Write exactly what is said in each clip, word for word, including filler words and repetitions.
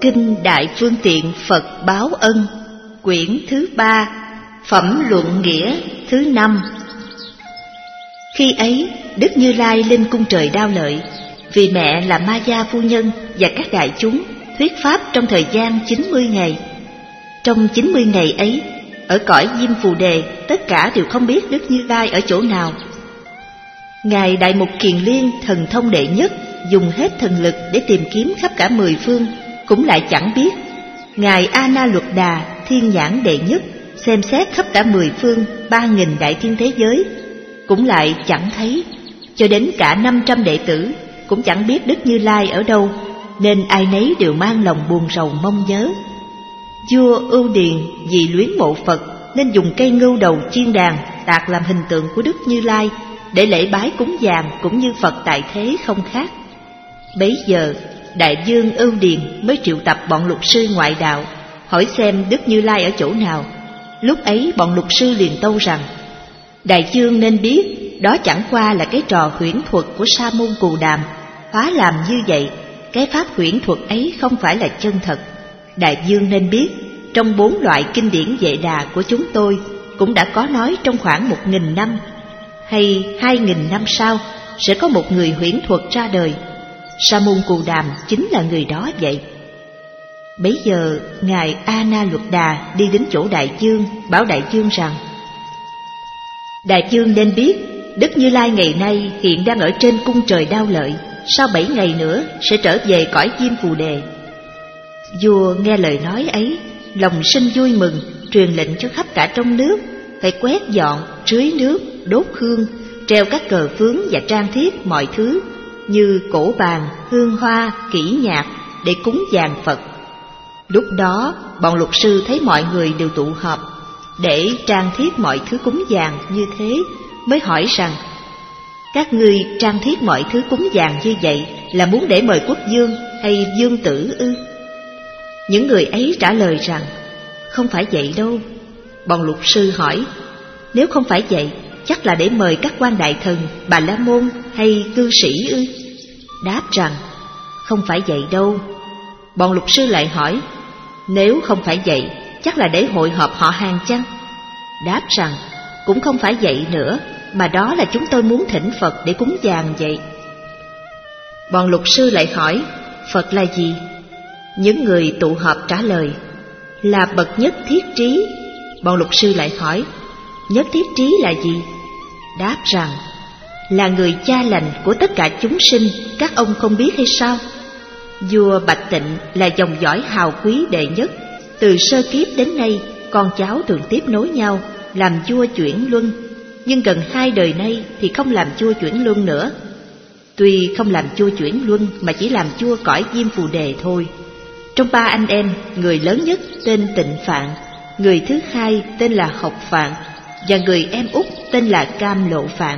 Kinh Đại Phương Tiện Phật Báo Ân, quyển thứ ba, Phẩm Luận Nghĩa thứ năm. Khi ấy, Đức Như Lai lên cung trời Đao Lợi, vì mẹ là Ma Gia phu nhân và các đại chúng thuyết pháp trong thời gian chín mươi ngày. Trong chín mươi ngày ấy, ở cõi Diêm Phù Đề, tất cả đều không biết Đức Như Lai ở chỗ nào. Ngài Đại Mục Kiền Liên, thần thông đệ nhất, dùng hết thần lực để tìm kiếm khắp cả mười phương, cũng lại chẳng biết. Ngài A Na Luật Đà, thiên nhãn đệ nhất, xem xét khắp cả mười phương, ba nghìn đại thiên thế giới, cũng lại chẳng thấy. Cho đến cả năm trăm đệ tử cũng chẳng biết Đức Như Lai ở đâu, nên ai nấy đều mang lòng buồn rầu mong nhớ. Vua Ưu Điền vì luyến mộ Phật nên dùng cây ngưu đầu chiên đàn tạc làm hình tượng của Đức Như Lai để lễ bái cúng dường, cũng như Phật tại thế không khác. Bấy giờ Đại vương Ưu Điền mới triệu tập bọn luật sư ngoại đạo, hỏi xem Đức Như Lai ở chỗ nào. Lúc ấy bọn luật sư liền tâu rằng: Đại vương nên biết, đó chẳng qua là cái trò huyễn thuật của Sa môn Cù Đàm. Phá làm như vậy, cái pháp huyễn thuật ấy không phải là chân thật. Đại vương nên biết, trong bốn loại kinh điển Vệ Đà của chúng tôi cũng đã có nói trong khoảng một nghìn năm hay hai nghìn năm sau sẽ có một người huyễn thuật ra đời. Sa môn Cù Đàm chính là người đó vậy. Bấy giờ ngài A Na Luật Đà đi đến chỗ đại vương, bảo đại vương rằng: Đại vương nên biết, Đức Như Lai ngày nay hiện đang ở trên cung trời Đao Lợi, sau bảy ngày nữa sẽ trở về cõi Diêm Phù Đề. Vua nghe lời nói ấy, lòng sinh vui mừng, truyền lệnh cho khắp cả trong nước phải quét dọn, rưới nước, đốt hương, treo các cờ phướng và trang thiết mọi thứ như cổ bàn, hương hoa, kỹ nhạc để cúng dường Phật. Lúc đó bọn luật sư thấy mọi người đều tụ họp để trang thiết mọi thứ cúng dường như thế, mới hỏi rằng: Các ngươi trang thiết mọi thứ cúng dường như vậy là muốn để mời quốc vương hay vương tử ư? Những người ấy trả lời rằng: Không phải vậy đâu. Bọn luật sư hỏi: Nếu không phải vậy, chắc là để mời các quan đại thần, Bà La Môn hay cư sĩ ư? Đáp rằng: Không phải vậy đâu. Bọn luật sư lại hỏi: Nếu không phải vậy, chắc là để hội họp họ hàng chăng? Đáp rằng: Cũng không phải vậy nữa, mà đó là chúng tôi muốn thỉnh Phật để cúng dường vậy. Bọn luật sư lại hỏi: Phật là gì? Những người tụ họp trả lời: Là bậc nhất thiết trí. Bọn luật sư lại hỏi: Nhất thiết trí là gì? Đáp rằng: Là người cha lành của tất cả chúng sinh, các ông không biết hay sao? Vua Bạch Tịnh là dòng dõi hào quý đệ nhất. Từ sơ kiếp đến nay, con cháu thường tiếp nối nhau làm vua chuyển luân, nhưng gần hai đời nay thì không làm vua chuyển luân nữa. Tuy không làm vua chuyển luân mà chỉ làm vua cõi Diêm Phù Đề thôi. Trong ba anh em, người lớn nhất tên Tịnh Phạn, người thứ hai tên là Học Phạn, và người em út tên là Cam Lộ Phạn.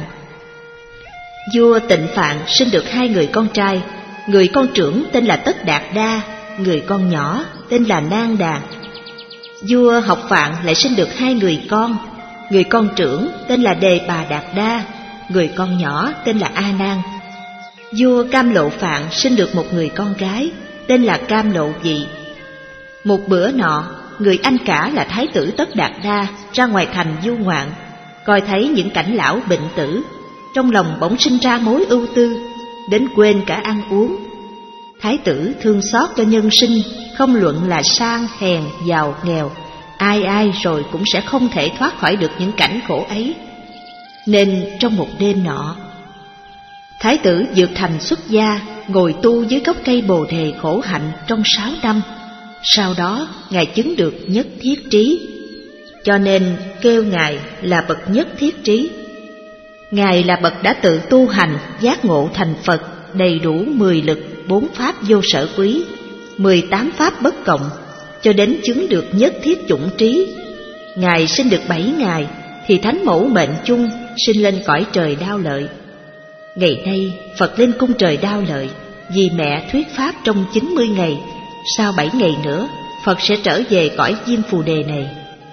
Vua Tịnh Phạn sinh được hai người con trai, người con trưởng tên là Tất Đạt Đa, người con nhỏ tên là Nang Đà. Vua Học Phạn lại sinh được hai người con, người con trưởng tên là Đề Bà Đạt Đa, người con nhỏ tên là A Nan. Vua Cam Lộ Phạn sinh được một người con gái tên là Cam Lộ Dị. Một bữa nọ, người anh cả là Thái tử Tất Đạt Đa ra ngoài thành du ngoạn, coi thấy những cảnh lão bệnh tử, trong lòng bỗng sinh ra mối ưu tư, đến quên cả ăn uống. Thái tử thương xót cho nhân sinh, không luận là sang hèn giàu nghèo, ai ai rồi cũng sẽ không thể thoát khỏi được những cảnh khổ ấy. Nên trong một đêm nọ, Thái tử vượt thành xuất gia, ngồi tu dưới gốc cây bồ đề khổ hạnh trong sáu năm. Sau đó ngài chứng được nhất thiết trí, cho nên kêu ngài là bậc nhất thiết trí. Ngài là bậc đã tự tu hành giác ngộ thành Phật, đầy đủ mười lực, bốn pháp vô sở quý, mười tám pháp bất cộng, cho đến chứng được nhất thiết chủng trí. Ngài sinh được bảy ngày thì thánh mẫu mệnh chung sinh lên cõi trời Đao Lợi. Ngày nay Phật lên cung trời Đao Lợi, vì mẹ thuyết pháp trong chín mươi ngày. Sau bảy ngày nữa, Phật sẽ trở về cõi Diêm Phù Đề này.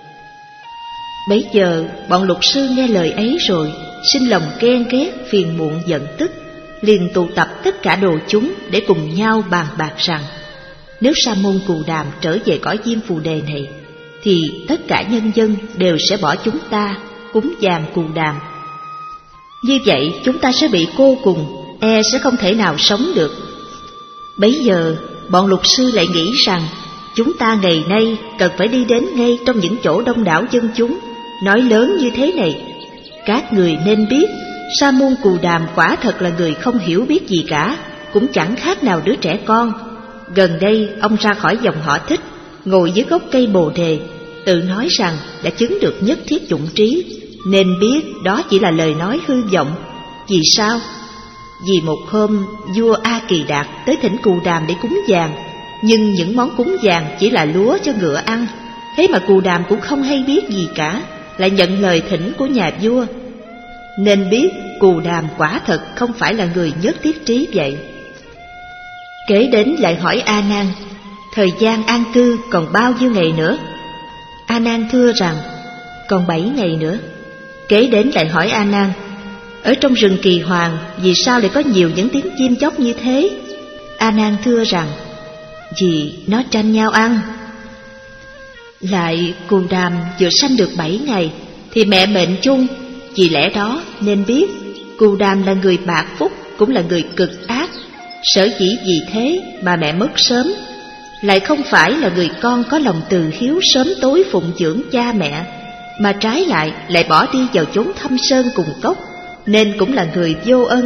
Bấy giờ bọn luật sư nghe lời ấy rồi, sinh lòng ghen ghét, phiền muộn giận tức, liền tụ tập tất cả đồ chúng để cùng nhau bàn bạc rằng: Nếu Sa môn Cù Đàm trở về cõi Diêm Phù Đề này, thì tất cả nhân dân đều sẽ bỏ chúng ta cúng dường Cù Đàm. Như vậy chúng ta sẽ bị cô cùng, e sẽ không thể nào sống được. Bấy giờ bọn luật sư lại nghĩ rằng chúng ta ngày nay cần phải đi đến ngay trong những chỗ đông đảo dân chúng, nói lớn như thế này: các người nên biết, Sa môn Cù Đàm quả thật là người không hiểu biết gì cả, cũng chẳng khác nào đứa trẻ con. Gần đây ông ra khỏi dòng họ Thích, ngồi dưới gốc cây Bồ Đề, tự nói rằng đã chứng được nhất thiết dụng trí, nên biết đó chỉ là lời nói hư vọng. Vì sao? Vì một hôm vua A Kỳ Đạt tới thỉnh Cù Đàm để cúng dường, nhưng những món cúng dường chỉ là lúa cho ngựa ăn. Thế mà Cù Đàm cũng không hay biết gì cả, lại nhận lời thỉnh của nhà vua. Nên biết Cù Đàm quả thật không phải là người nhất thiết trí vậy. Kế đến lại hỏi A Nan: thời gian an cư còn bao nhiêu ngày nữa? A Nan thưa rằng còn bảy ngày nữa. Kế đến lại hỏi A Nan: ở trong rừng Kỳ Hoàng vì sao lại có nhiều những tiếng chim chóc như thế? A Nan thưa rằng vì nó tranh nhau ăn. Lại Cù Đàm vừa sanh được bảy ngày thì mẹ mệnh chung, vì lẽ đó nên biết Cù Đàm là người bạc phúc, cũng là người cực ác. Sở dĩ vì thế mà mẹ mất sớm, lại không phải là người con có lòng từ hiếu sớm tối phụng dưỡng cha mẹ, mà trái lại lại bỏ đi vào chốn thâm sơn cùng cốc, nên cũng là người vô ân.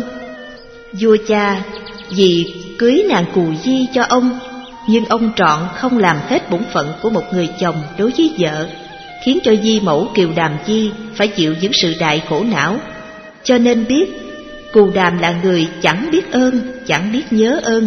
Vua cha vì cưới nàng Cù Di cho ông, nhưng ông trọn không làm hết bổn phận của một người chồng đối với vợ, khiến cho di mẫu Kiều Đàm Di phải chịu những sự đại khổ não. Cho nên biết Cù Đàm là người chẳng biết ơn, chẳng biết nhớ ơn.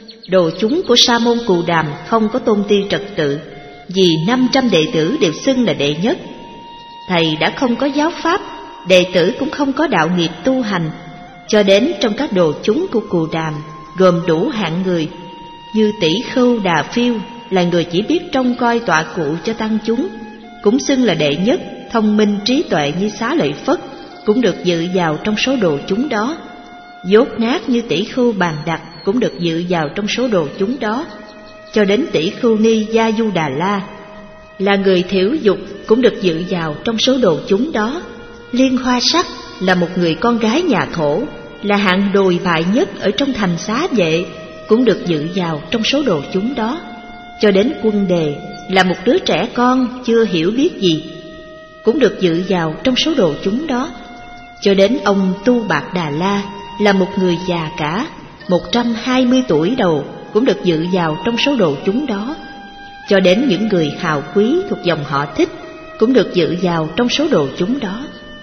Đồ chúng của Sa môn Cù Đàm không có tôn ti trật tự, vì năm trăm đệ tử đều xưng là đệ nhất. Thầy đã không có giáo pháp, đệ tử cũng không có đạo nghiệp tu hành, cho đến trong các đồ chúng của Cù Đàm gồm đủ hạng người. Như Tỷ Khưu Đà Phiêu là người chỉ biết trông coi tọa cụ cho tăng chúng, cũng xưng là đệ nhất, thông minh trí tuệ như Xá Lợi Phất, cũng được dự vào trong số đồ chúng đó. Dốt nát như Tỷ Khưu Bàn Đặc cũng được dự vào trong số đồ chúng đó. Cho đến Tỷ Khưu Ni Gia Du Đà La là người thiểu dục, cũng được dự vào trong số đồ chúng đó. Liên Hoa Sắc là một người con gái nhà Thổ, là hạng đồi bại nhất ở trong thành Xá Vệ, cũng được dự vào trong số đồ chúng đó. Cho đến Quân Đề là một đứa trẻ con chưa hiểu biết gì, cũng được dự vào trong số đồ chúng đó. Cho đến ông Tu Bạc Đà La là một người già cả, một trăm hai mươi tuổi đầu, cũng được dự vào trong số đồ chúng đó. Cho đến những người hào quý thuộc dòng họ Thích cũng được dự vào trong số đồ chúng đó.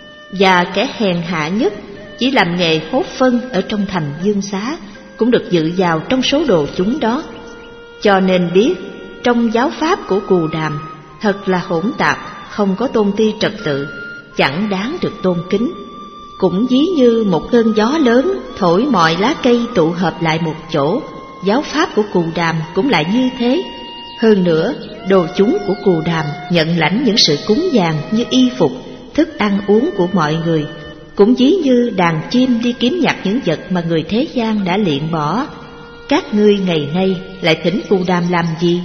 Và kẻ hèn hạ nhất chỉ làm nghề hốt phân ở trong thành Dương Xá cũng được dự vào trong số đồ chúng đó. Cho nên biết trong giáo pháp của Cù Đàm thật là hỗn tạp, không có tôn ti trật tự, chẳng đáng được tôn kính. Cũng ví như một cơn gió lớn thổi mọi lá cây tụ hợp lại một chỗ, giáo pháp của Cù Đàm cũng lại như thế. Hơn nữa, đồ chúng của Cù Đàm nhận lãnh những sự cúng dường như y phục, thức ăn uống của mọi người, cũng ví như đàn chim đi kiếm nhặt những vật mà người thế gian đã liệm bỏ. Các ngươi ngày nay lại thỉnh Cù Đàm làm gì?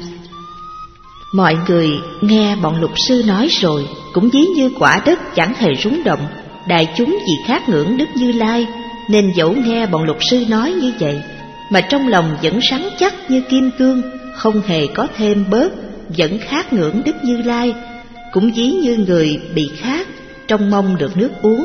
Mọi người nghe bọn luật sư nói rồi, cũng ví như quả đất chẳng hề rúng động. Đại chúng vì khát ngưỡng Đức Như Lai, nên dẫu nghe bọn luật sư nói như vậy, mà trong lòng vẫn rắn chắc như kim cương, không hề có thêm bớt, vẫn khát ngưỡng Đức Như Lai, cũng ví như người bị khát, trông mong được nước uống.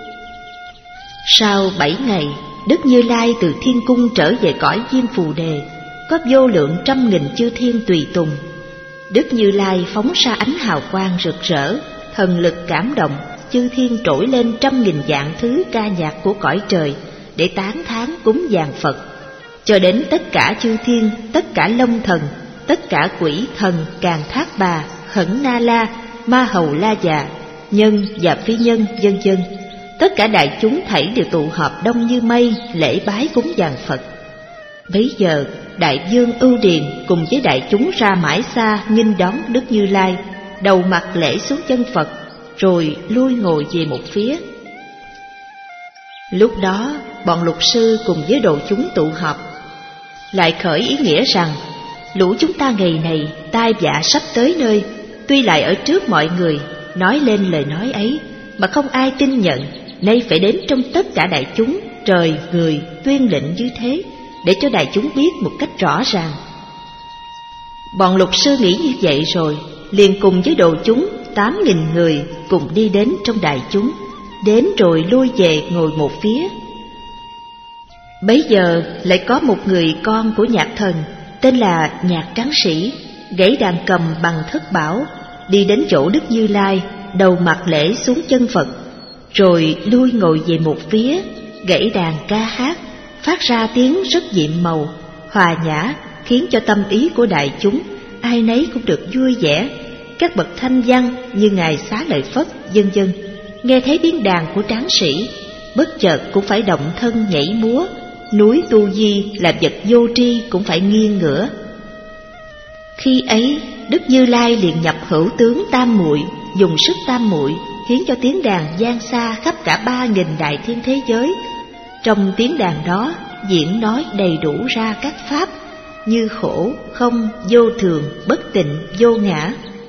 Sau bảy ngày, Đức Như Lai từ thiên cung trở về cõi Diêm Phù Đề, có vô lượng trăm nghìn chư thiên tùy tùng. Đức Như Lai phóng ra ánh hào quang rực rỡ, thần lực cảm động, chư thiên trỗi lên trăm nghìn vạn thứ ca nhạc của cõi trời để tán thán cúng dường Phật. Cho đến tất cả chư thiên, tất cả long thần, tất cả quỷ thần Càn Thác Bà, Khẩn Na La, Ma Hầu La Già, nhân và phi nhân, vân vân, tất cả đại chúng thảy đều tụ họp đông như mây lễ bái cúng dường Phật. Bấy giờ đại vương Ưu Điền cùng với đại chúng ra mãi xa nghinh đón Đức Như Lai, đầu mặt lễ xuống chân Phật, rồi lui ngồi về một phía. Lúc đó bọn luật sư cùng với đồ chúng tụ họp lại khởi ý nghĩa rằng lũ chúng ta ngày này tai vạ sắp tới nơi, tuy lại ở trước mọi người nói lên lời nói ấy mà không ai tin nhận, nay phải đến trong tất cả đại chúng, trời người tuyên lệnh như thế, để cho đại chúng biết một cách rõ ràng. Bọn luật sư nghĩ như vậy rồi, liền cùng với đội chúng tám nghìn người cùng đi đến trong đại chúng, đến rồi lui về ngồi một phía. Bấy giờ lại có một người con của nhạc thần tên là Nhạc Tráng Sĩ, gãy đàn cầm bằng thất bảo, đi đến chỗ Đức Như Lai, đầu mặt lễ xuống chân Phật, rồi lui ngồi về một phía, gãy đàn ca hát, phát ra tiếng rất nhiệm màu, hòa nhã, khiến cho tâm ý của đại chúng ai nấy cũng được vui vẻ. Các bậc thanh văn như ngài Xá Lợi Phất vân vân nghe thấy tiếng đàn của tráng sĩ, bất chợt cũng phải động thân nhảy múa. Núi Tu Di là vật vô tri cũng phải nghiêng ngửa. Khi ấy Đức Như Lai liền nhập hữu tướng tam muội, dùng sức tam muội khiến cho tiếng đàn vang xa khắp cả ba nghìn đại thiên thế giới. Trong tiếng đàn đó diễn nói đầy đủ ra các pháp như khổ, không, vô thường, bất tịnh, vô ngã.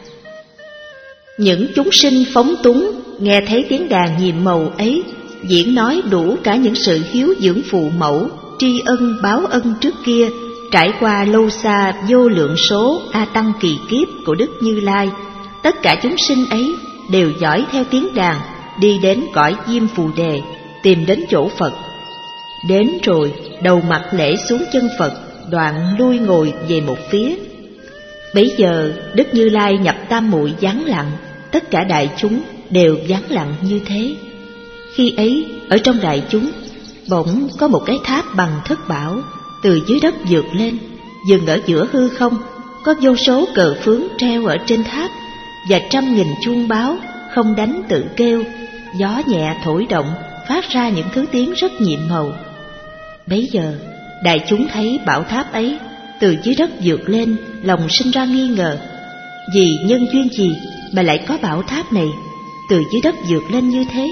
Những chúng sinh phóng túng nghe thấy tiếng đàn nhiệm màu ấy, diễn nói đủ cả những sự hiếu dưỡng phụ mẫu, tri ân báo ân trước kia, trải qua lâu xa vô lượng số a tăng kỳ kiếp của Đức Như Lai. Tất cả chúng sinh ấy đều dõi theo tiếng đàn, đi đến cõi Diêm Phù Đề, tìm đến chỗ Phật. Đến rồi đầu mặt lễ xuống chân Phật, đoạn lui ngồi về một phía. Bấy giờ Đức Như Lai nhập tam muội vắng lặng, tất cả đại chúng đều vắng lặng như thế. Khi ấy ở trong đại chúng bỗng có một cái tháp bằng thất bảo từ dưới đất vượt lên, dừng ở giữa hư không. Có vô số cờ phướng treo ở trên tháp, và trăm nghìn chuông báo không đánh tự kêu, gió nhẹ thổi động phát ra những thứ tiếng rất nhiệm màu. Bấy giờ đại chúng thấy bảo tháp ấy từ dưới đất vượt lên, lòng sinh ra nghi ngờ, vì nhân duyên gì mà lại có bảo tháp này từ dưới đất vượt lên như thế.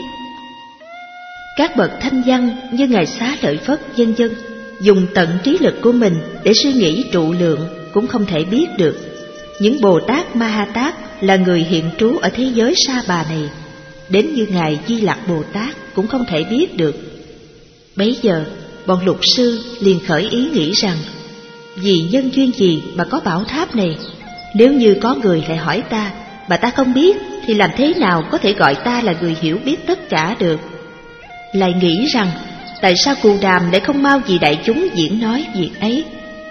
Các bậc thanh văn như ngài Xá Lợi Phất vân vân dùng tận trí lực của mình để suy nghĩ trụ lượng cũng không thể biết được. Những Bồ Tát Ma Ha Tát là người hiện trú ở thế giới Sa Bà này, đến như ngài Di Lặc Bồ Tát cũng không thể biết được. Bấy giờ bọn luật sư liền khởi ý nghĩ rằng, vì nhân duyên gì mà có bảo tháp này? Nếu như có người lại hỏi ta mà ta không biết, thì làm thế nào có thể gọi ta là người hiểu biết tất cả được? Lại nghĩ rằng, tại sao Cù Đàm lại không mau vì đại chúng diễn nói việc ấy?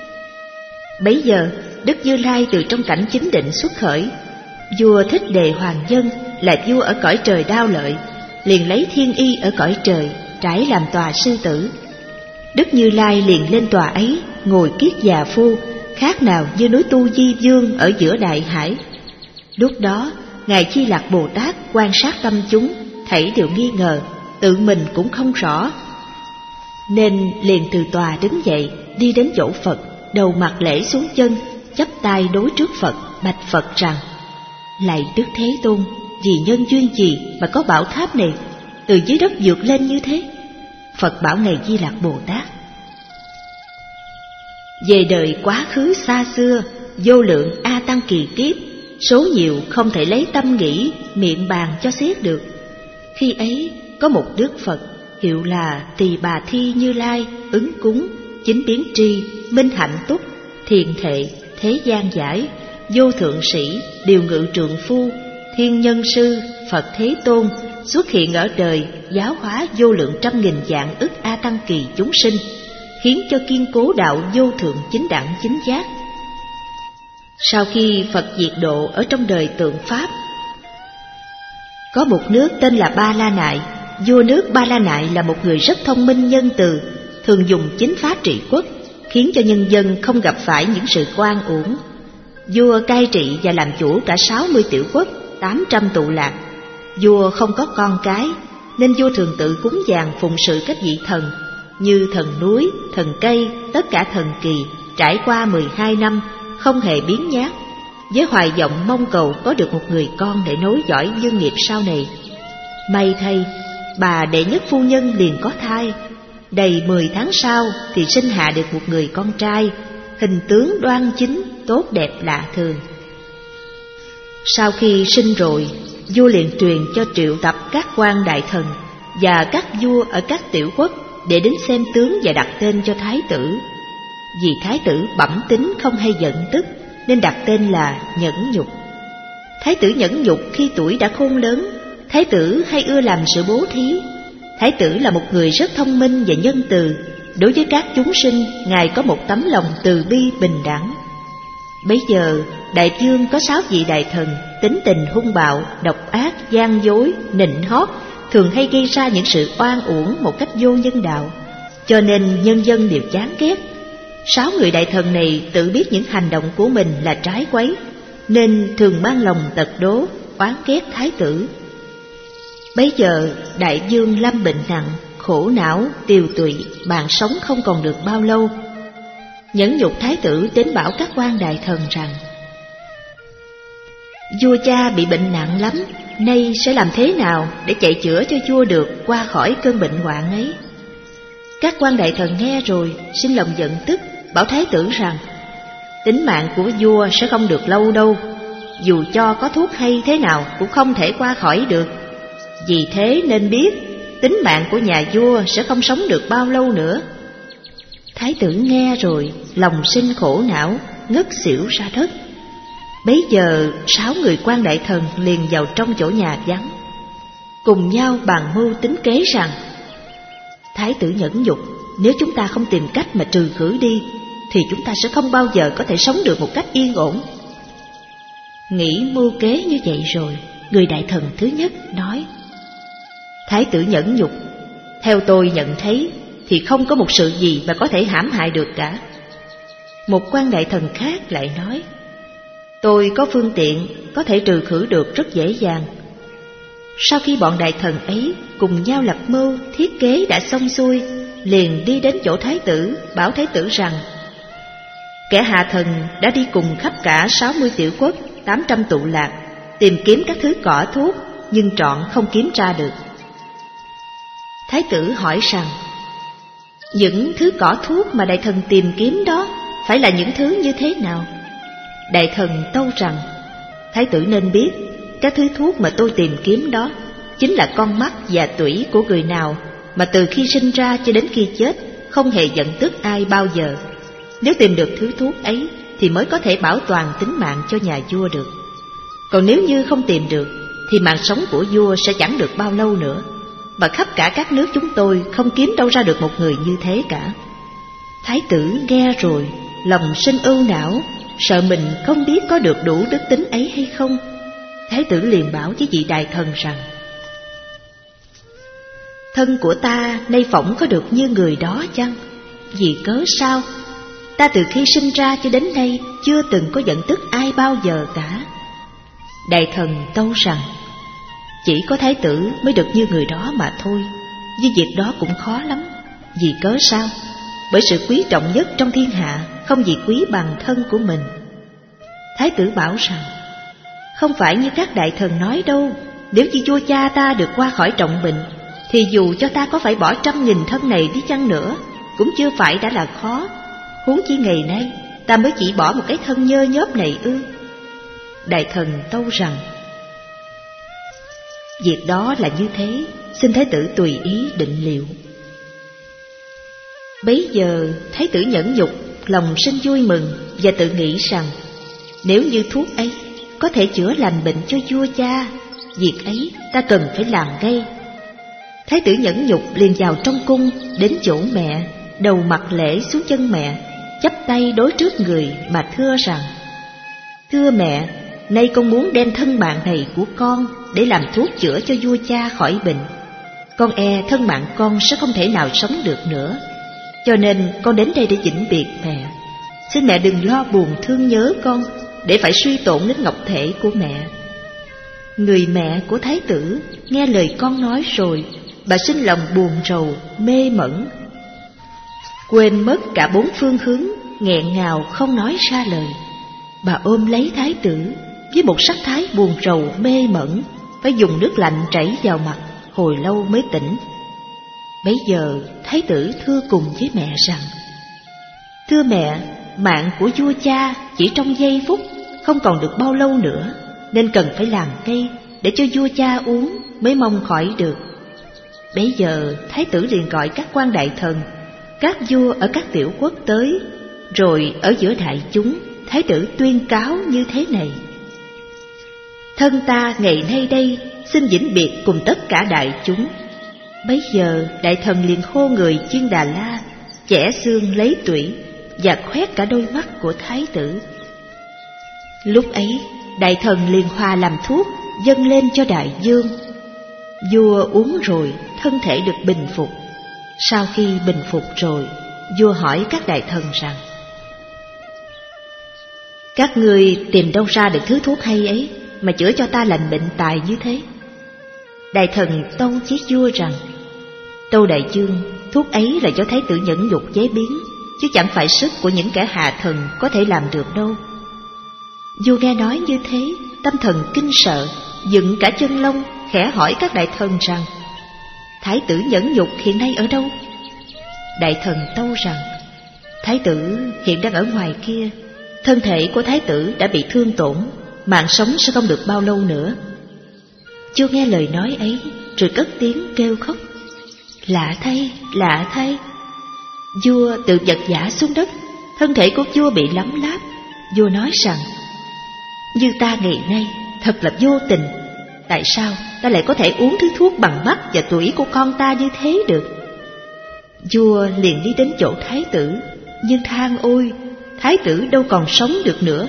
Bấy giờ Đức Như Lai từ trong cảnh chính định xuất khởi. Vua Thích Đề Hoàng Dân là vua ở cõi trời Đao Lợi, liền lấy thiên y ở cõi trời trải làm tòa sư tử. Đức Như Lai liền lên tòa ấy ngồi kiết già phu, khác nào như núi Tu Di Dương ở giữa đại hải. Lúc đó ngài Di Lặc Bồ Tát quan sát tâm chúng, thảy đều nghi ngờ, tự mình cũng không rõ, nên liền từ tòa đứng dậy, đi đến chỗ Phật, đầu mặt lễ xuống chân, chắp tay đối trước Phật, bạch Phật rằng: Lạy Đức Thế Tôn, vì nhân duyên gì mà có bảo tháp này từ dưới đất vượt lên như thế? Phật bảo ngài Di Lặc Bồ Tát: Về đời quá khứ xa xưa, vô lượng a tăng kỳ kiếp, số nhiều không thể lấy tâm nghĩ, miệng bàn cho xiết được. Khi ấy có một Đức Phật hiệu là Tỳ Bà Thi Như Lai, ứng cúng, chính biến tri, minh hạnh túc, thiền thệ, thế gian giải, vô thượng sĩ, điều ngự trượng phu, thiên nhân sư, Phật Thế Tôn xuất hiện ở đời, giáo hóa vô lượng trăm nghìn vạn ức a tăng kỳ chúng sinh, khiến cho kiên cố đạo vô thượng chính đẳng chính giác. Sau khi Phật diệt độ ở trong đời tượng Pháp, có một nước tên là Ba La Nại. Vua nước Ba La Nại là một người rất thông minh nhân từ, thường dùng chính pháp trị quốc, khiến cho nhân dân không gặp phải những sự oan uổng. Vua cai trị và làm chủ cả sáu mươi tiểu quốc, tám trăm tụ lạc. Vua không có con cái, nên vua thường tự cúng dường phụng sự các vị thần như thần núi, thần cây, tất cả thần kỳ, trải qua mười hai năm không hề biến nhát, với hoài vọng mong cầu có được một người con để nối dõi vương nghiệp sau này. May thay, bà đệ nhất phu nhân liền có thai. Đầy mười tháng sau thì sinh hạ được một người con trai, hình tướng đoan chính, tốt đẹp lạ thường. Sau khi sinh rồi, vua liền truyền cho triệu tập các quan đại thần và các vua ở các tiểu quốc để đến xem tướng và đặt tên cho thái tử. Vì thái tử bẩm tính không hay giận tức nên đặt tên là Nhẫn Nhục. Thái tử Nhẫn Nhục khi tuổi đã khôn lớn, thái tử hay ưa làm sự bố thí. Thái tử là một người rất thông minh và nhân từ. Đối với các chúng sinh, ngài có một tấm lòng từ bi bình đẳng. Bấy giờ đại vương có sáu vị đại thần, tính tình hung bạo, độc ác, gian dối, nịnh hót, thường hay gây ra những sự oan uổng một cách vô nhân đạo, cho nên nhân dân đều chán ghét. Sáu người đại thần này tự biết những hành động của mình là trái quấy, nên thường mang lòng tật đố, oán ghét thái tử. Bấy giờ đại vương lâm bệnh nặng, khổ não, tiều tụy, mạng sống không còn được bao lâu. Nhẫn Nhục thái tử đến bảo các quan đại thần rằng: vua cha bị bệnh nặng lắm, nay sẽ làm thế nào để chạy chữa cho vua được qua khỏi cơn bệnh hoạn ấy? Các quan đại thần nghe rồi sinh lòng giận tức, bảo thái tử rằng: tính mạng của vua sẽ không được lâu đâu, dù cho có thuốc hay thế nào cũng không thể qua khỏi được. Vì thế nên biết tính mạng của nhà vua sẽ không sống được bao lâu nữa. Thái tử nghe rồi lòng sinh khổ não, ngất xỉu ra đất. Bấy giờ sáu người quan đại thần liền vào trong chỗ nhà vắng, cùng nhau bàn mưu tính kế rằng: thái tử Nhẫn Nhục, nếu chúng ta không tìm cách mà trừ khử đi thì chúng ta sẽ không bao giờ có thể sống được một cách yên ổn. Nghĩ mưu kế như vậy rồi, người đại thần thứ nhất nói: thái tử Nhẫn Nhục, theo tôi nhận thấy thì không có một sự gì mà có thể hãm hại được cả. Một quan đại thần khác lại nói: tôi có phương tiện có thể trừ khử được rất dễ dàng. Sau khi bọn đại thần ấy cùng nhau lập mưu thiết kế đã xong xuôi, liền đi đến chỗ thái tử, bảo thái tử rằng: kẻ hạ thần đã đi cùng khắp cả sáu mươi tiểu quốc, tám trăm tụ lạc, tìm kiếm các thứ cỏ thuốc, nhưng trọn không kiếm ra được. Thái tử hỏi rằng: những thứ cỏ thuốc mà đại thần tìm kiếm đó phải là những thứ như thế nào? Đại thần tâu rằng: thái tử nên biết, các thứ thuốc mà tôi tìm kiếm đó chính là con mắt và tủy của người nào mà từ khi sinh ra cho đến khi chết không hề giận tức ai bao giờ. Nếu tìm được thứ thuốc ấy thì mới có thể bảo toàn tính mạng cho nhà vua được. Còn nếu như không tìm được thì mạng sống của vua sẽ chẳng được bao lâu nữa. Và khắp cả các nước chúng tôi không kiếm đâu ra được một người như thế cả. Thái tử nghe rồi lòng sinh ưu não, sợ mình không biết có được đủ đức tính ấy hay không. Thái tử liền bảo với vị đại thần rằng: thân của ta nay phỏng có được như người đó chăng? Vì cớ sao? Ta từ khi sinh ra cho đến nay chưa từng có giận tức ai bao giờ cả. Đại thần tâu rằng: chỉ có thái tử mới được như người đó mà thôi. Vì việc đó cũng khó lắm. Vì cớ sao? Bởi sự quý trọng nhất trong thiên hạ không gì quý bằng thân của mình. Thái tử bảo rằng: không phải như các đại thần nói đâu. Nếu như vua cha ta được qua khỏi trọng bệnh thì dù cho ta có phải bỏ trăm nghìn thân này đi chăng nữa cũng chưa phải đã là khó. Huống chi ngày nay ta mới chỉ bỏ một cái thân nhơ nhớp này ư? Đại thần tâu rằng: việc đó là như thế, xin thái tử tùy ý định liệu. Bấy giờ thái tử Nhẫn Nhục lòng sinh vui mừng và tự nghĩ rằng: nếu như thuốc ấy có thể chữa lành bệnh cho vua cha, việc ấy ta cần phải làm ngay. Thái tử Nhẫn Nhục liền vào trong cung, đến chỗ mẹ, đầu mặt lễ xuống chân mẹ, chắp tay đối trước người mà thưa rằng: thưa mẹ, nay con muốn đem thân mạng này của con để làm thuốc chữa cho vua cha khỏi bệnh. Con e thân mạng con sẽ không thể nào sống được nữa, cho nên con đến đây để vĩnh biệt mẹ. Xin mẹ đừng lo buồn thương nhớ con để phải suy tổn đến ngọc thể của mẹ. Người mẹ của thái tử nghe lời con nói rồi, bà sinh lòng buồn rầu, mê mẩn, quên mất cả bốn phương hướng, nghẹn ngào không nói ra lời. Bà ôm lấy thái tử với một sắc thái buồn rầu mê mẩn, phải dùng nước lạnh chảy vào mặt, hồi lâu mới tỉnh. Bấy giờ thái tử thưa cùng với mẹ rằng: thưa mẹ, mạng của vua cha chỉ trong giây phút, không còn được bao lâu nữa, nên cần phải làm ngay để cho vua cha uống mới mong khỏi được. Bấy giờ thái tử liền gọi các quan đại thần, các vua ở các tiểu quốc tới, rồi ở giữa đại chúng, thái tử tuyên cáo như thế này: thân ta ngày nay đây xin vĩnh biệt cùng tất cả đại chúng. Bấy giờ đại thần liền hô người chiên đà la, chẻ xương lấy tủy và khoét cả đôi mắt của thái tử. Lúc ấy đại thần liền hòa làm thuốc dâng lên cho đại vương. Vua uống rồi, thân thể được bình phục. Sau khi bình phục rồi, vua hỏi các đại thần rằng: các ngươi tìm đâu ra được thứ thuốc hay ấy mà chữa cho ta lành bệnh tài như thế? Đại thần tâu với vua rằng: tâu đại vương, thuốc ấy là do thái tử nhẫn nhục chế biến, chứ chẳng phải sức của những kẻ hạ thần có thể làm được đâu. Vua nghe nói như thế, tâm thần kinh sợ, dựng cả chân lông, khẽ hỏi các đại thần rằng: thái tử nhẫn nhục hiện nay ở đâu? Đại thần tâu rằng: thái tử hiện đang ở ngoài kia. Thân thể của thái tử đã bị thương tổn, mạng sống sẽ không được bao lâu nữa. Vua nghe lời nói ấy, rồi cất tiếng kêu khóc: lạ thay, lạ thay! Vua tự vật vã xuống đất, thân thể của vua bị lấm láp. Vua nói rằng: như ta ngày nay thật là vô tình, tại sao ta lại có thể uống thứ thuốc bằng mắt và tủy của con ta như thế được? Vua liền đi đến chỗ thái tử, nhưng than ôi, thái tử đâu còn sống được nữa.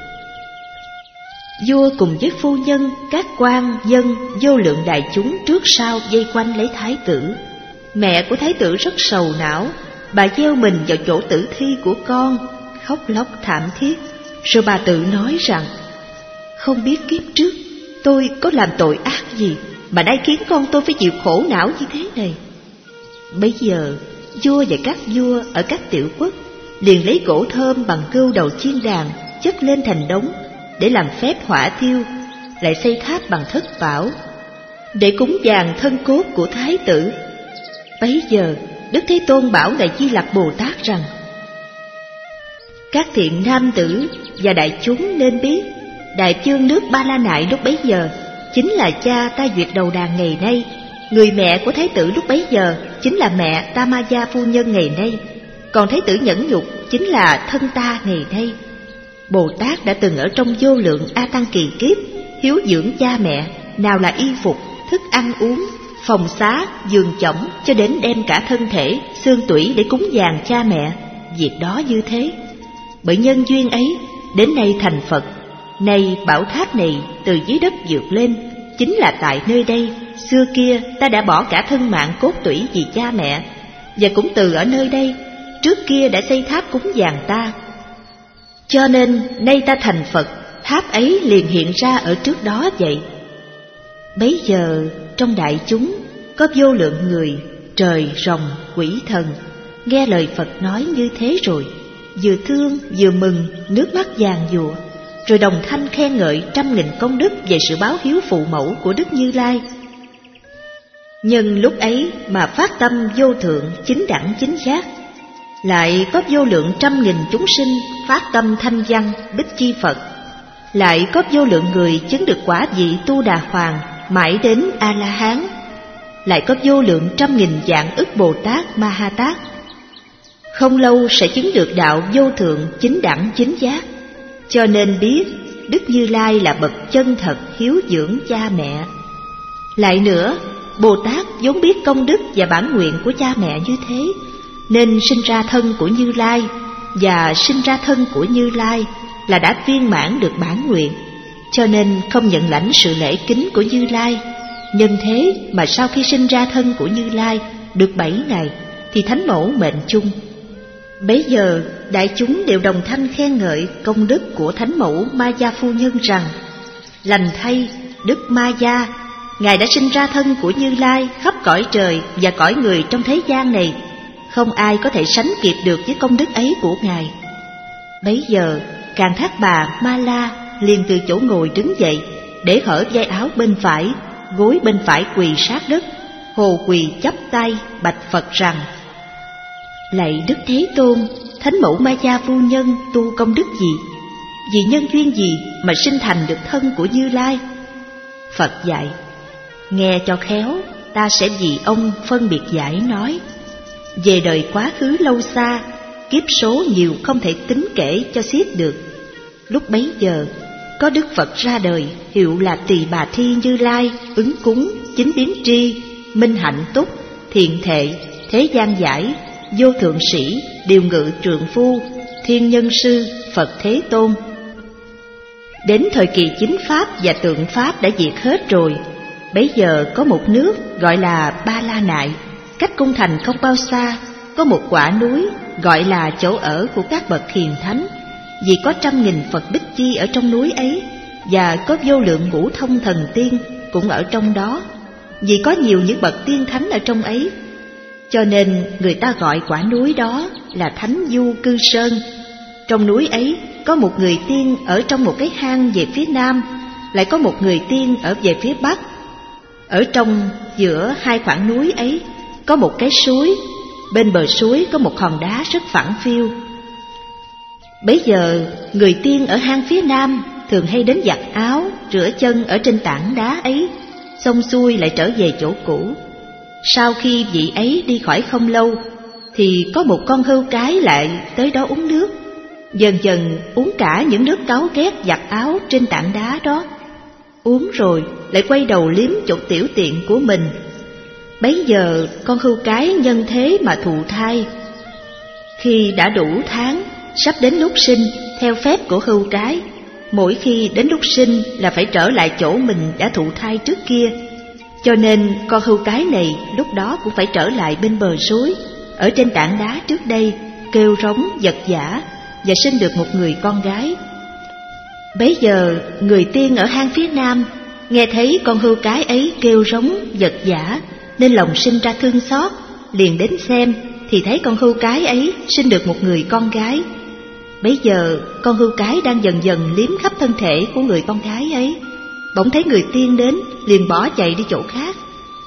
Vua cùng với phu nhân, các quan dân, vô lượng đại chúng trước sau vây quanh lấy thái tử. Mẹ của thái tử rất sầu não, bà gieo mình vào chỗ tử thi của con, khóc lóc thảm thiết. Rồi bà tự nói rằng: không biết kiếp trước tôi có làm tội ác gì mà nay khiến con tôi phải chịu khổ não như thế này. Bây giờ vua và các vua ở các tiểu quốc liền lấy gỗ thơm bằng cưu đầu chiên đàn chất lên thành đống để làm phép hỏa thiêu, lại xây tháp bằng thất bảo để cúng dường thân cốt của thái tử. Bấy giờ Đức Thế Tôn bảo Đại Di Lặc Bồ Tát rằng: các thiện nam tử và đại chúng nên biết, đại vương nước Ba La Nại lúc bấy giờ chính là cha Ta Duyệt Đầu Đàn ngày nay. Người mẹ của thái tử lúc bấy giờ chính là mẹ Ta Ma Gia phu nhân ngày nay. Còn thái tử nhẫn nhục chính là thân ta ngày nay. Bồ Tát đã từng ở trong vô lượng A Tăng kỳ kiếp hiếu dưỡng cha mẹ, nào là y phục, thức ăn uống, phòng xá, giường chõng, cho đến đem cả thân thể, xương tủy để cúng dường cha mẹ. Việc đó như thế. Bởi nhân duyên ấy, đến nay thành Phật. Nay bảo tháp này từ dưới đất vượt lên, chính là tại nơi đây xưa kia ta đã bỏ cả thân mạng cốt tủy vì cha mẹ, và cũng từ ở nơi đây trước kia đã xây tháp cúng dường ta. Cho nên nay ta thành Phật, tháp ấy liền hiện ra ở trước đó vậy. Bấy giờ trong đại chúng có vô lượng người, trời, rồng, quỷ thần, nghe lời Phật nói như thế rồi, vừa thương vừa mừng, nước mắt giàn giụa, rồi đồng thanh khen ngợi trăm nghìn công đức về sự báo hiếu phụ mẫu của Đức Như Lai. Nhưng lúc ấy mà phát tâm vô thượng chính đẳng chính giác, lại có vô lượng trăm nghìn chúng sinh phát tâm thanh văn bích chi Phật, lại có vô lượng người chứng được quả vị Tu Đà Hoàng mãi đến A La Hán, lại có vô lượng trăm nghìn vạn ức Bồ Tát Ma Ha Tát, không lâu sẽ chứng được đạo vô thượng chính đẳng chính giác. Cho nên biết Đức Như Lai là bậc chân thật hiếu dưỡng cha mẹ. Lại nữa, Bồ Tát vốn biết công đức và bản nguyện của cha mẹ như thế, nên sinh ra thân của Như Lai, và sinh ra thân của Như Lai là đã viên mãn được bản nguyện, cho nên không nhận lãnh sự lễ kính của Như Lai. Nhân thế mà sau khi sinh ra thân của Như Lai được bảy ngày thì Thánh Mẫu mệnh chung. Bấy giờ đại chúng đều đồng thanh khen ngợi công đức của Thánh Mẫu Ma Gia phu nhân rằng: lành thay Đức Ma Gia, Ngài đã sinh ra thân của Như Lai khắp cõi trời và cõi người trong thế gian này, không ai có thể sánh kịp được với công đức ấy của Ngài. Bấy giờ Càn Thác Bà Ma La liền từ chỗ ngồi đứng dậy, để hở vai áo bên phải, gối bên phải quỳ sát đất, hồ quỳ chắp tay bạch Phật rằng: lạy Đức Thế Tôn, Thánh mẫu Maya phu nhân tu công đức gì, vì nhân duyên gì mà sinh thành được thân của Như Lai? Phật dạy, nghe cho khéo, ta sẽ vì ông phân biệt giải nói. Về đời quá khứ lâu xa, kiếp số nhiều không thể tính kể cho xiết được. Lúc bấy giờ, có Đức Phật ra đời, hiệu là Tỳ Bà Thi Như Lai, ứng cúng, chính biến tri, minh hạnh túc, thiện thệ, thế gian giải, vô thượng sĩ, điều ngự trượng phu, thiên nhân sư, Phật Thế Tôn. Đến thời kỳ chính Pháp và tượng Pháp đã diệt hết rồi. Bấy giờ có một nước gọi là Ba La Nại, cách cung thành không bao xa, có một quả núi gọi là chỗ ở của các bậc hiền thánh. Vì có trăm nghìn Phật Bích Chi ở trong núi ấy, và có vô lượng ngũ thông thần tiên cũng ở trong đó. Vì có nhiều những bậc tiên thánh ở trong ấy, cho nên người ta gọi quả núi đó là Thánh Du Cư Sơn. Trong núi ấy có một người tiên ở trong một cái hang về phía nam, lại có một người tiên ở về phía bắc. Ở trong giữa hai khoảng núi ấy có một cái suối, bên bờ suối có một hòn đá rất phẳng phiu. Bấy giờ người tiên ở hang phía nam thường hay đến giặt áo, rửa chân ở trên tảng đá ấy, xong xuôi lại trở về chỗ cũ. Sau khi vị ấy đi khỏi không lâu, thì có một con hươu cái lại tới đó uống nước. Dần dần uống cả những nước cáu ghét giặt áo trên tảng đá đó. Uống rồi lại quay đầu liếm chỗ tiểu tiện của mình. Bấy giờ con hươu cái nhân thế mà thụ thai. Khi đã đủ tháng, sắp đến lúc sinh, theo phép của hươu cái, mỗi khi đến lúc sinh là phải trở lại chỗ mình đã thụ thai trước kia. Cho nên con hươu cái này lúc đó cũng phải trở lại bên bờ suối, ở trên tảng đá trước đây, kêu rống vật vã, và sinh được một người con gái. Bấy giờ người tiên ở hang phía nam nghe thấy con hươu cái ấy kêu rống vật vã, nên lòng sinh ra thương xót, liền đến xem, thì thấy con hươu cái ấy sinh được một người con gái. Bấy giờ con hươu cái đang dần dần liếm khắp thân thể của người con gái ấy, bỗng thấy người tiên đến, liền bỏ chạy đi chỗ khác.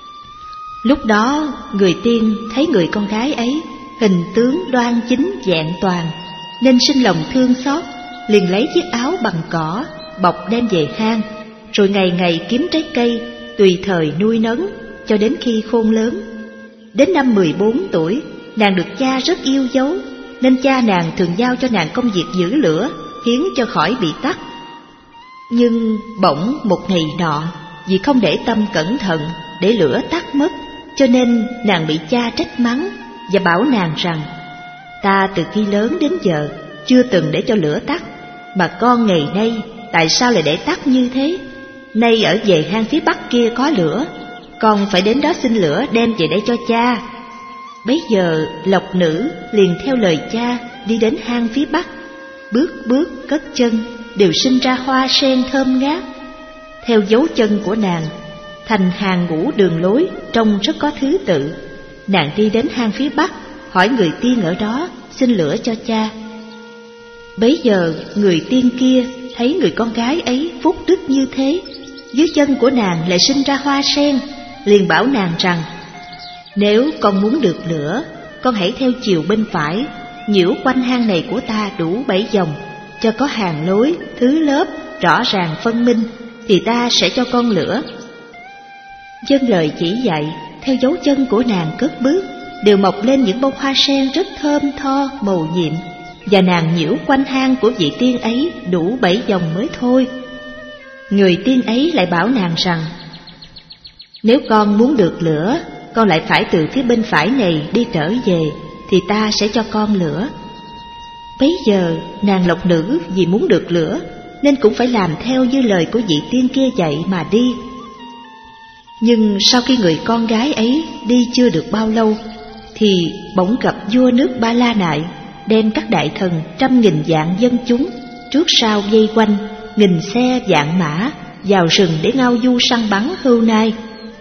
Lúc đó người tiên thấy người con gái ấy hình tướng đoan chính vẹn toàn, nên sinh lòng thương xót, liền lấy chiếc áo bằng cỏ bọc đem về hang, rồi ngày ngày kiếm trái cây, tùy thời nuôi nấng cho đến khi khôn lớn. Đến năm mười bốn tuổi, nàng được cha rất yêu dấu, nên cha nàng thường giao cho nàng công việc giữ lửa, khiến cho khỏi bị tắt. Nhưng bỗng một ngày nọ, vì không để tâm cẩn thận, để lửa tắt mất, cho nên nàng bị cha trách mắng và bảo nàng rằng: ta từ khi lớn đến giờ chưa từng để cho lửa tắt, mà con ngày nay tại sao lại để tắt như thế? Nay ở về hang phía bắc kia có lửa, con phải đến đó xin lửa đem về đây cho cha. Bấy giờ lộc nữ liền theo lời cha đi đến hang phía bắc, bước bước cất chân đều sinh ra hoa sen thơm ngát. Theo dấu chân của nàng, thành hàng ngũ đường lối trông rất có thứ tự. Nàng đi đến hang phía bắc, hỏi người tiên ở đó xin lửa cho cha. Bấy giờ người tiên kia thấy người con gái ấy phúc đức như thế, dưới chân của nàng lại sinh ra hoa sen, liền bảo nàng rằng: nếu con muốn được lửa, con hãy theo chiều bên phải, nhiễu quanh hang này của ta đủ bảy vòng, cho có hàng lối, thứ lớp rõ ràng phân minh, thì ta sẽ cho con lửa. Vâng lời chỉ dạy, theo dấu chân của nàng cất bước, đều mọc lên những bông hoa sen rất thơm tho, màu nhiệm, và nàng nhiễu quanh hang của vị tiên ấy đủ bảy vòng mới thôi. Người tiên ấy lại bảo nàng rằng: nếu con muốn được lửa, con lại phải từ phía bên phải này đi trở về, thì ta sẽ cho con lửa. Bấy giờ nàng lộc nữ vì muốn được lửa, nên cũng phải làm theo như lời của vị tiên kia dạy mà đi. Nhưng sau khi người con gái ấy đi chưa được bao lâu, thì bỗng gặp vua nước Ba La Nại, đem các đại thần trăm nghìn vạn dân chúng trước sau vây quanh, nghìn xe vạn mã vào rừng để ngao du săn bắn hươu nai.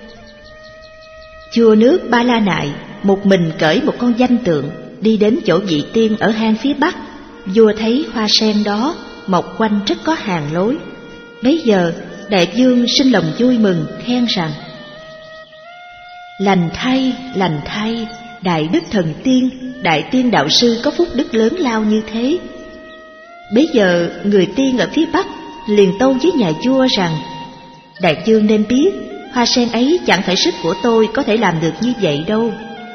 Vua nước Ba La Nại một mình cởi một con danh tượng, đi đến chỗ vị tiên ở hang phía bắc. Vua thấy hoa sen đó mọc quanh rất có hàng lối. Bấy giờ đại vương sinh lòng vui mừng, khen rằng: lành thay, lành thay, đại đức thần tiên, đại tiên đạo sư có phúc đức lớn lao như thế. Bấy giờ người tiên ở phía bắc liền tâu với nhà vua rằng: đại vương nên biết, hoa sen ấy chẳng phải sức của tôi có thể làm được như vậy đâu.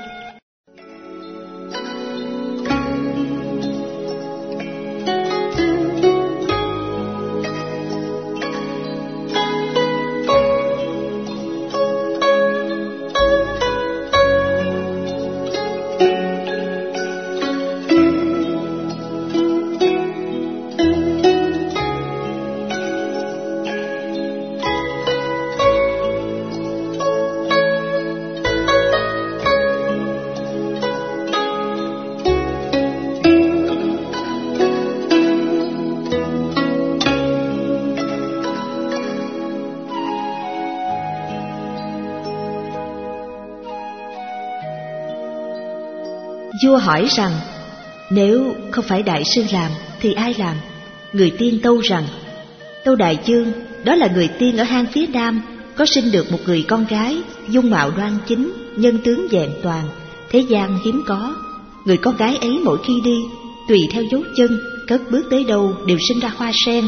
Vua hỏi rằng: nếu không phải đại sư làm thì ai làm? Người tiên tâu rằng: tâu đại vương, đó là người tiên ở hang phía nam, có sinh được một người con gái, dung mạo đoan chính, nhân tướng vẹn toàn, thế gian hiếm có. Người con gái ấy mỗi khi đi, tùy theo dấu chân, cất bước tới đâu đều sinh ra hoa sen.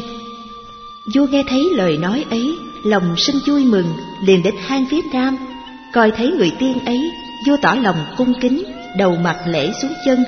Vua nghe thấy lời nói ấy, lòng sinh vui mừng, liền đến hang phía nam, coi thấy người tiên ấy, vua tỏ lòng cung kính, đầu mặt lễ xuống chân.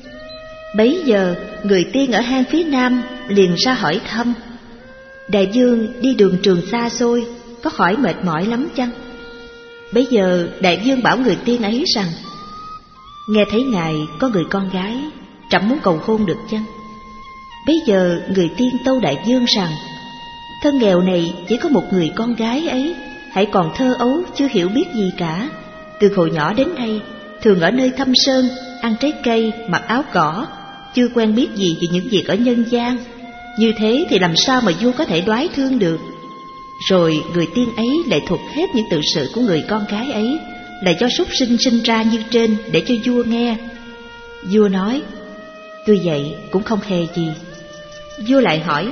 Bấy giờ người tiên ở hang phía nam liền ra hỏi thăm: đại vương đi đường trường xa xôi, có khỏi mệt mỏi lắm chăng? Bấy giờ đại vương bảo người tiên ấy rằng: nghe thấy ngài có người con gái, trẫm muốn cầu hôn được chăng? Bấy giờ người tiên tâu đại vương rằng: thân nghèo này chỉ có một người con gái ấy, hãy còn thơ ấu chưa hiểu biết gì cả. Từ hồi nhỏ đến nay thường ở nơi thâm sơn, ăn trái cây, mặc áo cỏ, chưa quen biết gì về những việc ở nhân gian. Như thế thì làm sao mà vua có thể đoái thương được? Rồi người tiên ấy lại thuật hết những tự sự của người con gái ấy là do súc sinh sinh ra như trên để cho vua nghe. Vua nói: tuy vậy cũng không hề gì. Vua lại hỏi: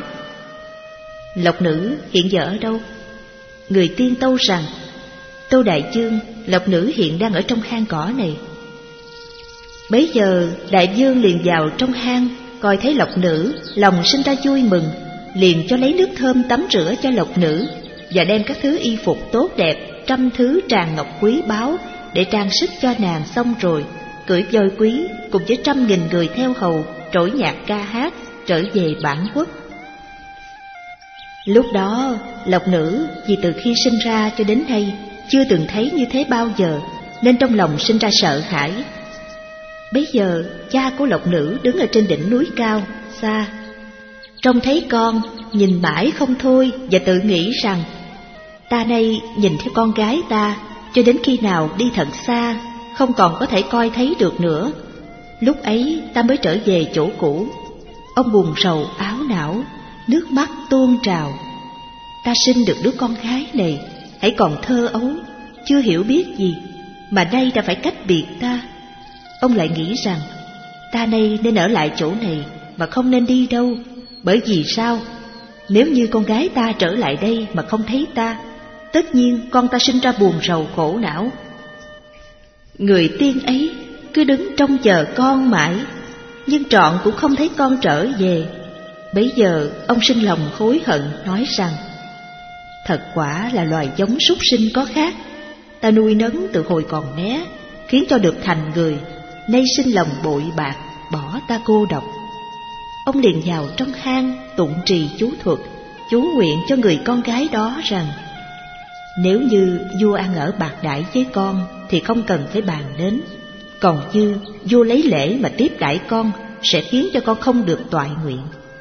lộc nữ hiện giờ ở đâu? Người tiên tâu rằng: tâu đại vương, lộc nữ hiện đang ở trong hang cỏ này. Bấy giờ đại vương liền vào trong hang, coi thấy lộc nữ, lòng sinh ra vui mừng, liền cho lấy nước thơm tắm rửa cho lộc nữ, và đem các thứ y phục tốt đẹp, trăm thứ tràng ngọc quý báu để trang sức cho nàng. Xong rồi cưỡi voi quý cùng với trăm nghìn người theo hầu, trỗi nhạc ca hát, trở về bản quốc. Lúc đó lộc nữ vì từ khi sinh ra cho đến nay chưa từng thấy như thế bao giờ, nên trong lòng sinh ra sợ hãi. Bấy giờ cha của lộc nữ đứng ở trên đỉnh núi cao xa, trông thấy con, nhìn mãi không thôi, và tự nghĩ rằng: ta nay nhìn theo con gái ta cho đến khi nào đi thật xa, không còn có thể coi thấy được nữa, lúc ấy ta mới trở về chỗ cũ. Ông buồn rầu áo não, nước mắt tuôn trào. Ta sinh được đứa con gái này, hãy còn thơ ấu, chưa hiểu biết gì, mà nay đã phải cách biệt ta. Ông lại nghĩ rằng: ta nay nên ở lại chỗ này mà không nên đi đâu. Bởi vì sao? Nếu như con gái ta trở lại đây mà không thấy ta, tất nhiên con ta sinh ra buồn rầu khổ não. Người tiên ấy cứ đứng trông chờ con mãi, nhưng trọn cũng không thấy con trở về. Bấy giờ ông sinh lòng hối hận, nói rằng: thật quả là loài giống súc sinh có khác. Ta nuôi nấng từ hồi còn bé, khiến cho được thành người, nay sinh lòng bội bạc, bỏ ta cô độc. Ông liền vào trong hang tụng trì chú thuật, chú nguyện cho người con gái đó rằng: nếu như vua ăn ở bạc đãi với con thì không cần phải bàn đến, còn như vua lấy lễ mà tiếp đãi con sẽ khiến cho con không được toại nguyện.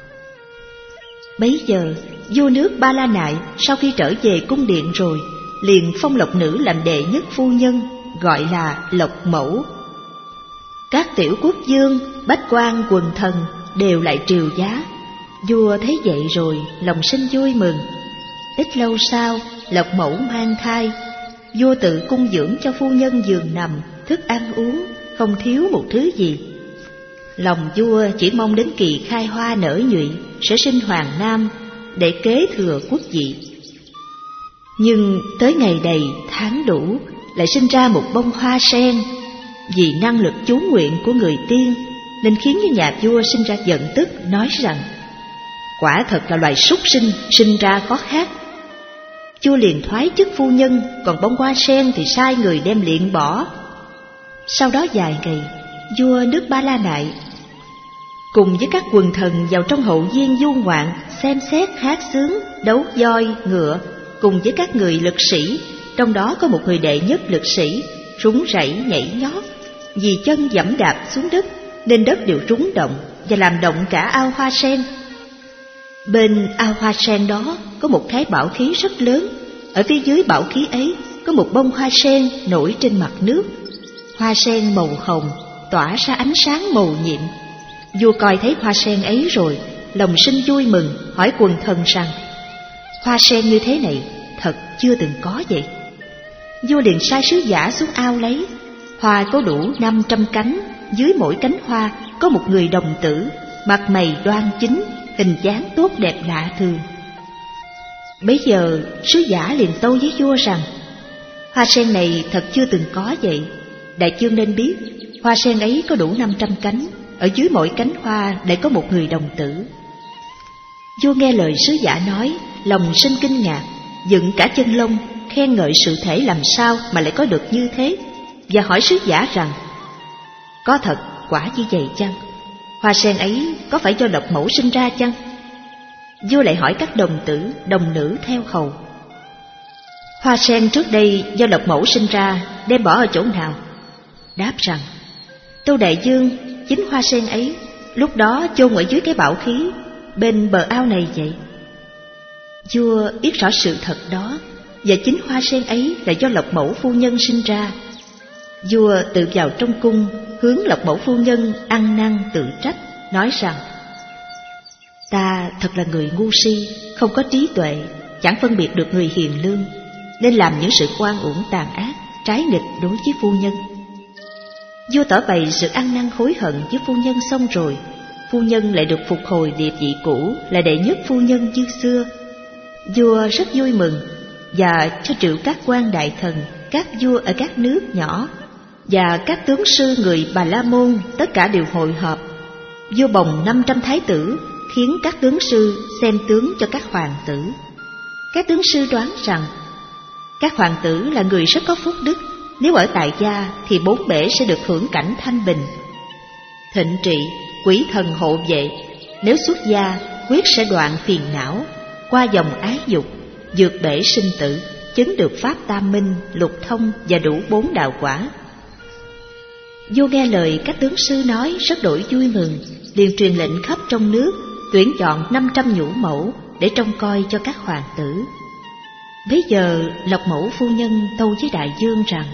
Bấy giờ vua nước Ba La Nại sau khi trở về cung điện rồi, liền phong lộc nữ làm đệ nhất phu nhân, gọi là Lộc Mẫu. Các tiểu quốc vương, bách quan, quần thần đều lại triều giá. Vua thấy vậy rồi lòng sinh vui mừng. Ít lâu sau, Lộc Mẫu mang thai. Vua tự cung dưỡng cho phu nhân giường nằm, thức ăn uống, không thiếu một thứ gì. Lòng vua chỉ mong đến kỳ khai hoa nở nhụy sẽ sinh hoàng nam để kế thừa quốc vị. Nhưng tới ngày đầy tháng đủ lại sinh ra một bông hoa sen. vì năng lực chú nguyện của người tiên nên khiến cho nhà vua sinh ra giận tức, nói rằng quả thật là loài súc sinh, sinh ra có khác. Vua liền thoái chức phu nhân, còn bông hoa sen thì sai người đem liệng bỏ. Sau đó vài ngày, vua nước Ba La Nại cùng với các quần thần vào trong hậu viên du ngoạn, xem xét hát sướng, đấu voi, ngựa, cùng với các người lực sĩ. Trong đó có một người đệ nhất lực sĩ rúng rẩy nhảy nhót, vì chân giẫm đạp xuống đất nên đất đều rúng động và làm động cả ao hoa sen. Bên ao hoa sen đó có một cái bảo khí rất lớn, ở phía dưới bảo khí ấy có một bông hoa sen nổi trên mặt nước. Hoa sen màu hồng tỏa ra ánh sáng màu nhiệm. Vua coi thấy hoa sen ấy rồi, lòng sinh vui mừng, hỏi quần thần rằng hoa sen như thế này thật chưa từng có vậy. Vua liền sai sứ giả xuống ao lấy. Hoa có đủ năm trăm cánh, dưới mỗi cánh hoa có một người đồng tử, mặt mày đoan chính, hình dáng tốt đẹp lạ thường. Bấy giờ sứ giả liền tâu với vua rằng hoa sen này thật chưa từng có vậy. Đại vương nên biết hoa sen ấy có đủ năm trăm cánh, ở dưới mỗi cánh hoa lại có một người đồng tử. Vua nghe lời sứ giả nói, lòng sinh kinh ngạc, dựng cả chân lông, khen ngợi sự thể làm sao mà lại có được như thế, và hỏi sứ giả rằng có thật quả như vậy chăng? Hoa sen ấy có phải do độc mẫu sinh ra chăng? Vua lại hỏi các đồng tử, đồng nữ theo hầu, hoa sen trước đây do độc mẫu sinh ra, đem bỏ ở chỗ nào? Đáp rằng tâu đại vương, chính hoa sen ấy lúc đó chôn ở dưới cái bảo khí bên bờ ao này vậy. Vua biết rõ sự thật đó, và chính hoa sen ấy là do Lộc Mẫu phu nhân sinh ra. Vua tự vào trong cung, hướng Lộc Mẫu phu nhân ăn năn tự trách, nói rằng ta thật là người ngu si, không có trí tuệ, chẳng phân biệt được người hiền lương, nên làm những sự oan uổng tàn ác, trái nghịch đối với phu nhân. Vua tỏ bày sự ăn năn hối hận với phu nhân xong rồi, phu nhân lại được phục hồi địa vị cũ là đệ nhất phu nhân như xưa. Vua rất vui mừng và cho triệu các quan đại thần, các vua ở các nước nhỏ và các tướng sư người Bà La Môn tất cả đều hội họp. Vua bồng năm trăm thái tử, khiến các tướng sư xem tướng cho các hoàng tử. Các tướng sư đoán rằng các hoàng tử là người rất có phúc đức, nếu ở tại gia thì bốn bể sẽ được hưởng cảnh thanh bình. Thịnh trị, quỷ thần hộ vệ, nếu xuất gia quyết sẽ đoạn phiền não, qua dòng ái dục, vượt bể sinh tử, chứng được pháp tam minh, lục thông và đủ bốn đạo quả. Vua nghe lời các tướng sư nói rất đổi vui mừng, liền truyền lệnh khắp trong nước tuyển chọn năm trăm nhũ mẫu để trông coi cho các hoàng tử. Bấy giờ Lộc Mẫu phu nhân tâu với đại vương rằng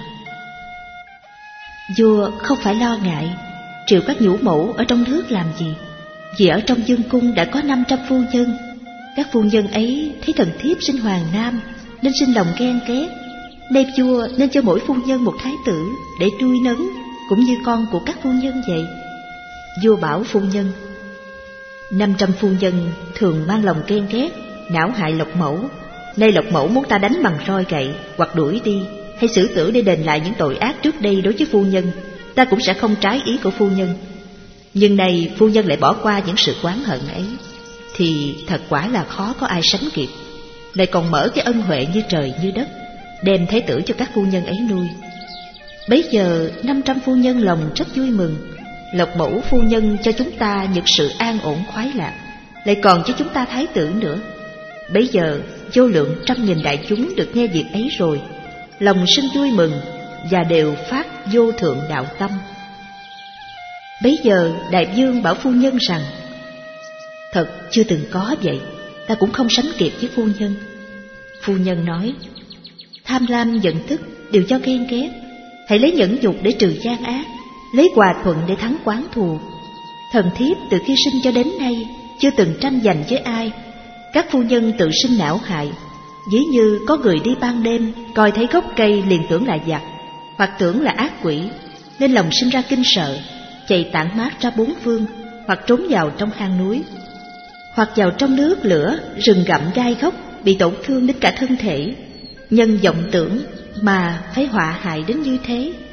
vua không phải lo ngại, triệu các nhũ mẫu ở trong nước làm gì? Vì ở trong vương cung đã có năm trăm phu nhân. Các phu nhân ấy thấy thần thiếp sinh hoàng nam nên sinh lòng ghen ghét, nay vua nên cho mỗi phu nhân một thái tử để nuôi nấng, cũng như con của các phu nhân vậy. Vua bảo phu nhân, năm trăm phu nhân thường mang lòng ghen ghét, não hại Lộc Mẫu. Nay Lộc Mẫu muốn ta đánh bằng roi gậy hoặc đuổi đi, hay xử tử để đền lại những tội ác trước đây đối với phu nhân, ta cũng sẽ không trái ý của phu nhân. Nhưng nay phu nhân lại bỏ qua những sự oán hận ấy, thì thật quả là khó có ai sánh kịp. Lại còn mở cái ân huệ như trời như đất, đem thái tử cho các phu nhân ấy nuôi. Bấy giờ năm trăm phu nhân lòng rất vui mừng. Lộc Mẫu phu nhân cho chúng ta những sự an ổn khoái lạc, lại còn cho chúng ta thái tử nữa. Bấy giờ vô lượng trăm nghìn đại chúng được nghe việc ấy rồi, lòng sinh vui mừng và đều phát vô thượng đạo tâm. Bấy giờ đại vương bảo phu nhân rằng thật chưa từng có vậy, ta cũng không sánh kịp với phu nhân. Phu nhân nói, tham lam giận tức đều do ghen ghét, hãy lấy nhẫn nhục để trừ gian ác, lấy hòa thuận để thắng oán thù. Thần thiếp từ khi sinh cho đến nay chưa từng tranh giành với ai. Các phu nhân tự sinh não hại, ví như có người đi ban đêm coi thấy gốc cây liền tưởng là giặc, hoặc tưởng là ác quỷ, nên lòng sinh ra kinh sợ, chạy tản mát ra bốn phương, hoặc trốn vào trong hang núi, hoặc vào trong nước lửa rừng gặm gai góc, bị tổn thương đến cả thân thể. Nhân vọng tưởng mà phải họa hại đến như thế.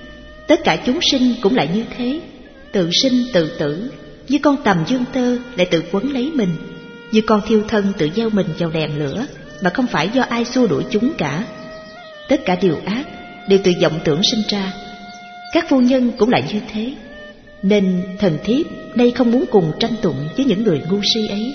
Tất cả chúng sinh cũng lại như thế, tự sinh tự tử, như con tầm dương tơ lại tự quấn lấy mình, như con thiêu thân tự gieo mình vào đèn lửa, mà không phải do ai xua đuổi chúng cả. Tất cả điều ác đều từ vọng tưởng sinh ra. Các phu nhân cũng lại như thế, nên thần thiếp nay không muốn cùng tranh tụng với những người ngu si ấy.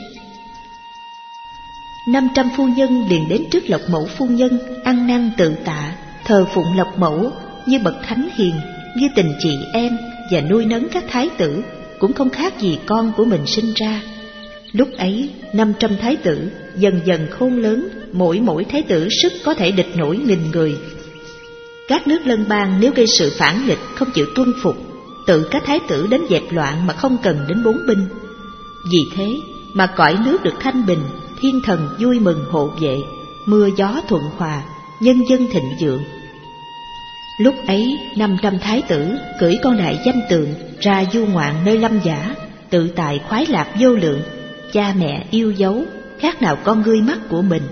Năm trăm phu nhân liền đến trước Lộc Mẫu phu nhân, ăn năn tự tạ, thờ phụng Lộc Mẫu như bậc thánh hiền, như tình chị em, và nuôi nấng các thái tử cũng không khác gì con của mình sinh ra. Lúc ấy năm trăm thái tử dần dần khôn lớn, mỗi mỗi thái tử sức có thể địch nổi nghìn người. Các nước lân bang nếu gây sự phản nghịch không chịu tuân phục, tự các thái tử đến dẹp loạn mà không cần đến bốn binh. Vì thế mà cõi nước được thanh bình, thiên thần vui mừng hộ vệ, mưa gió thuận hòa, nhân dân thịnh vượng. Lúc ấy năm trăm thái tử cưỡi con đại danh tượng ra du ngoạn nơi lâm giả, tự tại khoái lạc vô lượng, cha mẹ yêu dấu khác nào con ngươi mắt của mình.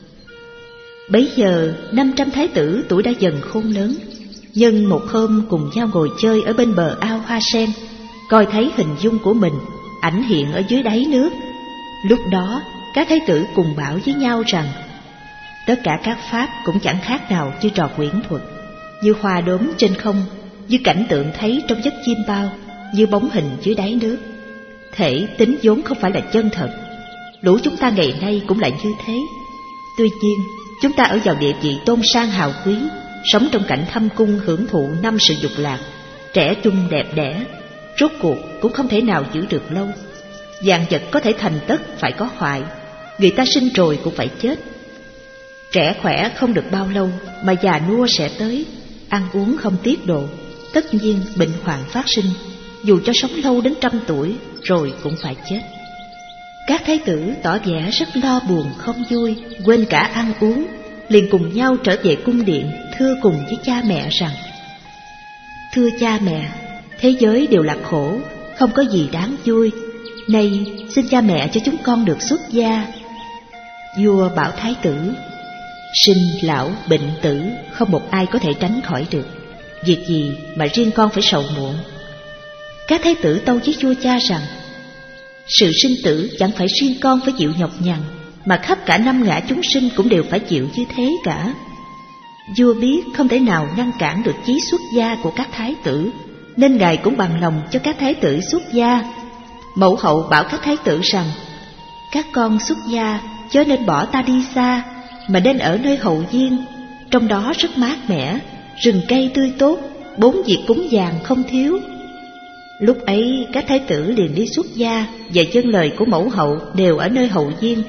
Bấy giờ năm trăm thái tử tuổi đã dần khôn lớn, nhân một hôm cùng nhau ngồi chơi ở bên bờ ao hoa sen, coi thấy hình dung của mình ảnh hiện ở dưới đáy nước. Lúc đó các thái tử cùng bảo với nhau rằng tất cả các pháp cũng chẳng khác nào như trò quyển thuật, như hoa đốm trên không, như cảnh tượng thấy trong giấc chim bao, như bóng hình dưới đáy nước. Thể tính vốn không phải là chân thật. Lũ chúng ta ngày nay cũng lại như thế. Tuy nhiên chúng ta ở vào địa vị tôn sang hào quý, sống trong cảnh thâm cung hưởng thụ năm sự dục lạc, trẻ trung đẹp đẽ, rốt cuộc cũng không thể nào giữ được lâu. Vạn vật có thể thành tất phải có hoại, người ta sinh rồi cũng phải chết. Trẻ khỏe không được bao lâu mà già nua sẽ tới, ăn uống không tiết độ, tất nhiên bệnh hoạn phát sinh, dù cho sống lâu đến trăm tuổi rồi cũng phải chết. Các thái tử tỏ vẻ rất lo buồn không vui, quên cả ăn uống, liền cùng nhau trở về cung điện, thưa cùng với cha mẹ rằng: thưa cha mẹ, thế giới đều là khổ, không có gì đáng vui. Nay xin cha mẹ cho chúng con được xuất gia. Vua bảo thái tử: sinh lão bệnh tử không một ai có thể tránh khỏi được, việc gì mà riêng con phải sầu muộn. Các thái tử tâu với vua cha rằng: sự sinh tử chẳng phải riêng con phải chịu nhọc nhằn, mà khắp cả năm ngã chúng sinh cũng đều phải chịu như thế cả. Vua biết không thể nào ngăn cản được chí xuất gia của các thái tử, nên ngài cũng bằng lòng cho các thái tử xuất gia. Mẫu hậu bảo các thái tử rằng: các con xuất gia chớ nên bỏ ta đi xa, mà nên ở nơi hậu viên, trong đó rất mát mẻ, rừng cây tươi tốt, bốn việc cúng dường không thiếu. Lúc ấy các thái tử liền đi xuất gia, và vâng lời của mẫu hậu đều ở nơi hậu viên.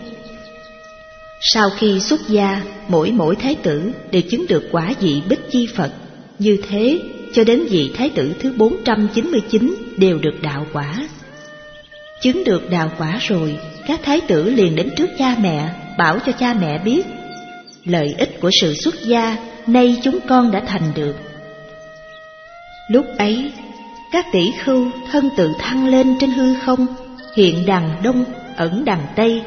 Sau khi xuất gia, mỗi mỗi thái tử đều chứng được quả vị Bích Chi Phật. Như thế cho đến vị thái tử thứ bốn trăm chín mươi chín đều được đạo quả. Chứng được đạo quả rồi, các thái tử liền đến trước cha mẹ, bảo cho cha mẹ biết lợi ích của sự xuất gia nay chúng con đã thành được. Lúc ấy các tỷ khưu thân tự thăng lên trên hư không, hiện đằng đông ẩn đằng tây,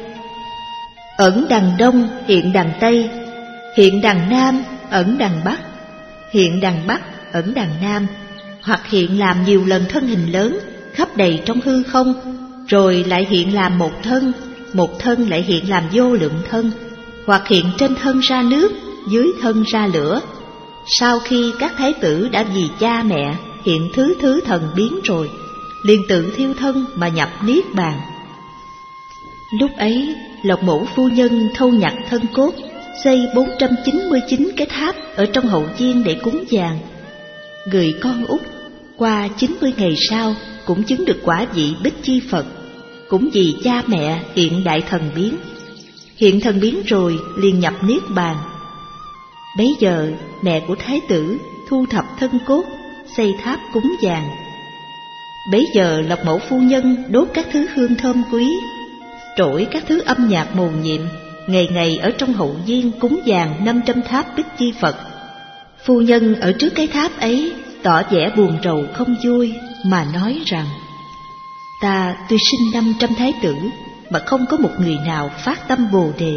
ẩn đằng đông hiện đằng tây, hiện đằng nam ẩn đằng bắc, hiện đằng bắc ẩn đằng nam, hoặc hiện làm nhiều lần thân hình lớn khắp đầy trong hư không, rồi lại hiện làm một thân, một thân lại hiện làm vô lượng thân, hoặc hiện trên thân ra nước, dưới thân ra lửa. Sau khi các thái tử đã vì cha mẹ hiện thứ thứ thần biến rồi, liền tự thiêu thân mà nhập niết bàn. Lúc ấy Lộc Mẫu phu nhân thâu nhặt thân cốt, xây bốn trăm chín mươi chín cái tháp ở trong hậu viên để cúng dường. Người con út qua chín mươi ngày sau cũng chứng được quả vị Bích Chi Phật, cũng vì cha mẹ hiện đại thần biến. Hiện thần biến rồi liền nhập niết bàn. Bấy giờ mẹ của thái tử thu thập thân cốt, xây tháp cúng dường. Bấy giờ Lộc Mẫu phu nhân đốt các thứ hương thơm quý, trỗi các thứ âm nhạc mầu nhiệm, ngày ngày ở trong hậu viên cúng dường năm trăm tháp Bích Chi Phật. Phu nhân ở trước cái tháp ấy tỏ vẻ buồn rầu không vui, mà nói rằng: ta tuy sinh năm trăm thái tử mà không có một người nào phát tâm Bồ Đề.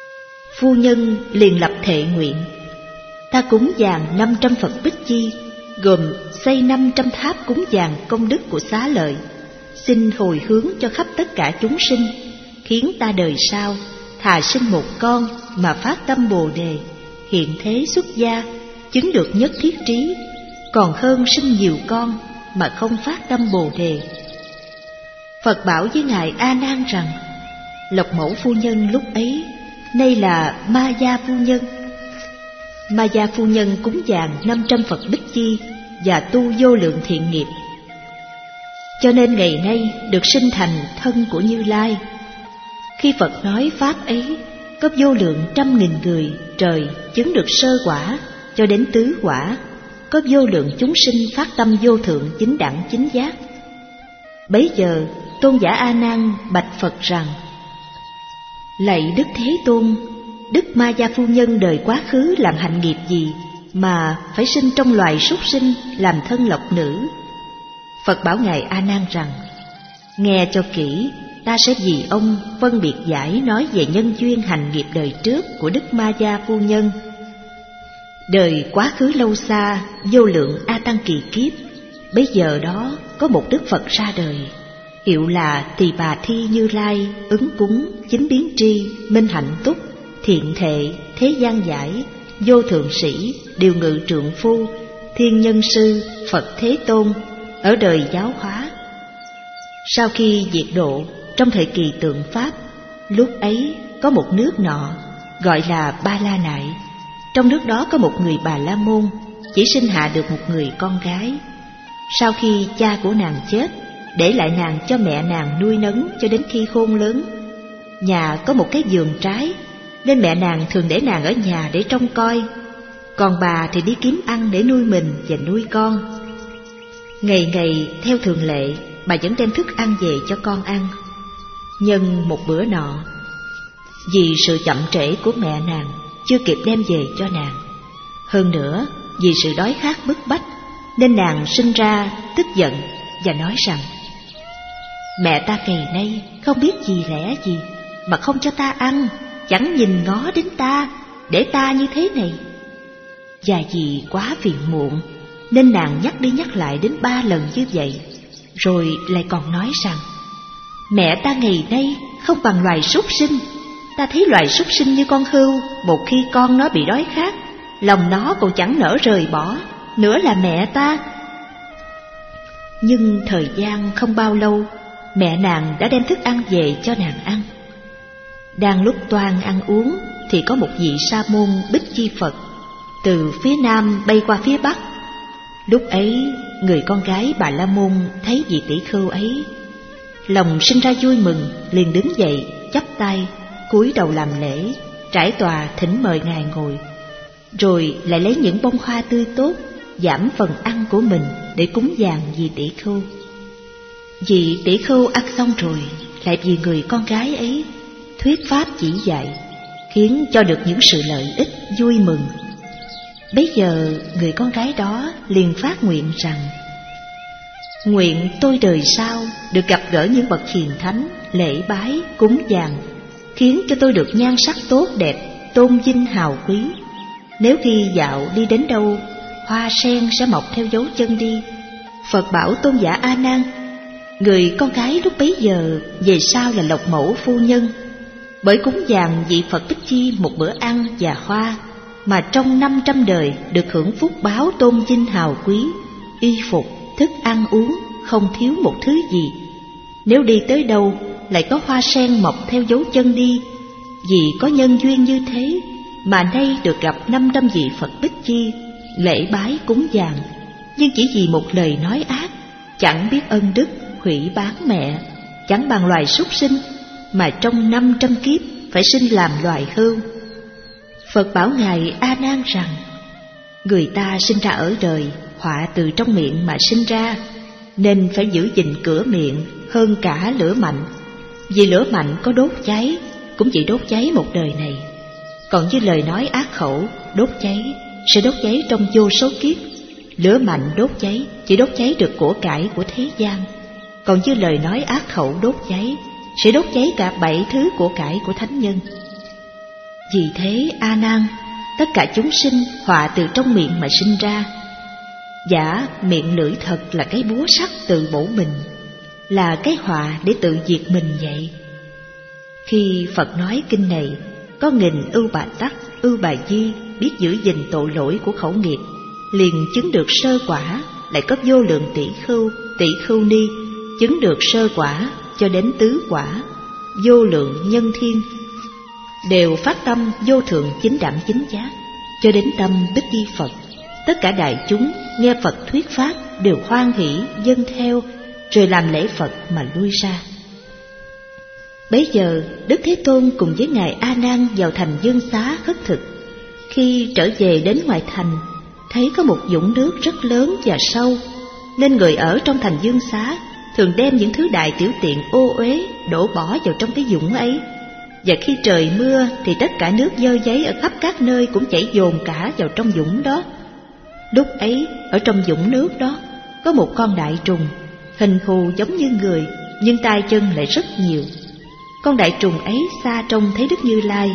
Phu nhân liền lập thệ nguyện: ta cúng dường năm trăm Phật Bích Chi, gồm xây năm trăm tháp cúng dường công đức của Xá Lợi, xin hồi hướng cho khắp tất cả chúng sinh, khiến ta đời sau thà sinh một con mà phát tâm Bồ Đề, hiện thế xuất gia, chứng được nhất thiết trí, còn hơn sinh nhiều con mà không phát tâm Bồ Đề. Phật bảo với Ngài A Nan rằng, Lộc Mẫu phu nhân lúc ấy nay là Ma Gia phu nhân. Ma Gia phu nhân cúng dường năm trăm Phật Bích Chi và tu vô lượng thiện nghiệp, cho nên ngày nay được sinh thành thân của Như Lai. Khi Phật nói pháp ấy, có vô lượng trăm nghìn người trời chứng được sơ quả cho đến tứ quả, có vô lượng chúng sinh phát tâm vô thượng chính đẳng chính giác. Bấy giờ tôn giả A Nan bạch Phật rằng, lạy Đức Thế Tôn, Đức Ma Gia phu nhân đời quá khứ làm hạnh nghiệp gì mà phải sinh trong loài súc sinh làm thân lộc nữ? Phật bảo Ngài A Nan rằng, nghe cho kỹ, ta sẽ vì ông phân biệt giải nói về nhân duyên hành nghiệp đời trước của Đức Ma Gia phu nhân. Đời quá khứ lâu xa, vô lượng A Tăng kỳ kiếp, bấy giờ đó có một Đức Phật ra đời, hiệu là Tỳ Bà Thi Như Lai, ứng cúng, chính biến tri, minh hạnh túc, thiện thệ, thế gian giải, vô thượng sĩ, điều ngự trượng phu, thiên nhân sư, Phật Thế Tôn, ở đời giáo hóa. Sau khi diệt độ, trong thời kỳ tượng Pháp, lúc ấy có một nước nọ gọi là Ba La Nại. Trong nước đó có một người Bà La Môn, chỉ sinh hạ được một người con gái. Sau khi cha của nàng chết, để lại nàng cho mẹ nàng nuôi nấng cho đến khi khôn lớn. Nhà có một cái vườn trái, nên mẹ nàng thường để nàng ở nhà để trông coi, còn bà thì đi kiếm ăn để nuôi mình và nuôi con. Ngày ngày theo thường lệ, bà vẫn đem thức ăn về cho con ăn. Nhân một bữa nọ, vì sự chậm trễ của mẹ nàng chưa kịp đem về cho nàng, hơn nữa vì sự đói khát bức bách, nên nàng sinh ra tức giận và nói rằng, mẹ ta ngày nay không biết gì lẽ gì mà không cho ta ăn, chẳng nhìn ngó đến ta, để ta như thế này. Và vì quá phiền muộn, nên nàng nhắc đi nhắc lại đến ba lần như vậy, rồi lại còn nói rằng, mẹ ta ngày nay không bằng loài súc sinh. Ta thấy loài súc sinh như con hươu, một khi con nó bị đói khát, lòng nó còn chẳng nỡ rời bỏ, nữa là mẹ ta. Nhưng thời gian không bao lâu, mẹ nàng đã đem thức ăn về cho nàng ăn. Đang lúc toan ăn uống, thì có một vị sa môn Bích Chi Phật từ phía nam bay qua phía bắc. Lúc ấy, người con gái Bà La Môn thấy vị tỷ khưu ấy, lòng sinh ra vui mừng, liền đứng dậy, chắp tay, cúi đầu làm lễ, trải tòa thỉnh mời ngài ngồi, rồi lại lấy những bông hoa tươi tốt giảm phần ăn của mình để cúng dường vị tỷ khưu. Vị tỷ khưu ăn xong rồi, lại vì người con gái ấy thuyết pháp chỉ dạy, khiến cho được những sự lợi ích vui mừng. Bấy giờ người con gái đó liền phát nguyện rằng, nguyện tôi đời sau được gặp gỡ những bậc hiền thánh, lễ bái, cúng dường, khiến cho tôi được nhan sắc tốt đẹp, tôn vinh hào quý. Nếu khi dạo đi đến đâu, hoa sen sẽ mọc theo dấu chân đi. Phật bảo tôn giả A Nan, người con gái lúc bấy giờ về sau là Lộc Mẫu phu nhân, bởi cúng dường vị Phật Bích Chi một bữa ăn và hoa, mà trong năm trăm đời được hưởng phúc báo tôn vinh hào quý, y phục, thức ăn uống, không thiếu một thứ gì. Nếu đi tới đâu lại có hoa sen mọc theo dấu chân đi, vì có nhân duyên như thế mà nay được gặp năm trăm vị Phật Bích Chi, lễ bái cúng dường, nhưng chỉ vì một lời nói ác, chẳng biết ân đức, hủy bán mẹ, chẳng bằng loài súc sinh, mà trong năm trăm kiếp phải sinh làm loài hươu. Phật bảo ngài A Nan rằng, người ta sinh ra ở đời, họa từ trong miệng mà sinh ra, nên phải giữ gìn cửa miệng hơn cả lửa mạnh. Vì lửa mạnh có đốt cháy, cũng chỉ đốt cháy một đời này. Còn như lời nói ác khẩu, đốt cháy, sẽ đốt cháy trong vô số kiếp. Lửa mạnh đốt cháy, chỉ đốt cháy được của cải của thế gian. Còn như lời nói ác khẩu đốt cháy, sẽ đốt cháy cả bảy thứ của cải của thánh nhân. Vì thế A Nan, tất cả chúng sinh họa từ trong miệng mà sinh ra. Giả miệng lưỡi thật là cái búa sắt tự bổ mình, là cái họa để tự diệt mình vậy. Khi Phật nói kinh này, có nghìn ưu bà tắc, ưu bà di biết giữ gìn tội lỗi của khẩu nghiệp, liền chứng được sơ quả. Lại có vô lượng tỷ khưu, tỷ khưu ni chứng được sơ quả cho đến tứ quả, vô lượng nhân thiên đều phát tâm vô thượng chính đẳng chính giác cho đến tâm Bích Chi Phật. Tất cả đại chúng nghe Phật thuyết pháp đều hoan hỷ dâng theo, rồi làm lễ Phật mà lui ra. Bấy giờ Đức Thế Tôn cùng với ngài A Nan vào thành Dương Xá khất thực. Khi trở về đến ngoài thành, thấy có một vũng nước rất lớn và sâu, nên người ở trong thành Dương Xá thường đem những thứ đại tiểu tiện ô uế đổ bỏ vào trong cái vũng ấy. Và khi trời mưa thì tất cả nước dơ giấy ở khắp các nơi cũng chảy dồn cả vào trong vũng đó. Lúc ấy ở trong vũng nước đó có một con đại trùng, hình thù giống như người, nhưng tay chân lại rất nhiều. Con đại trùng ấy xa trông thấy Đức Như Lai,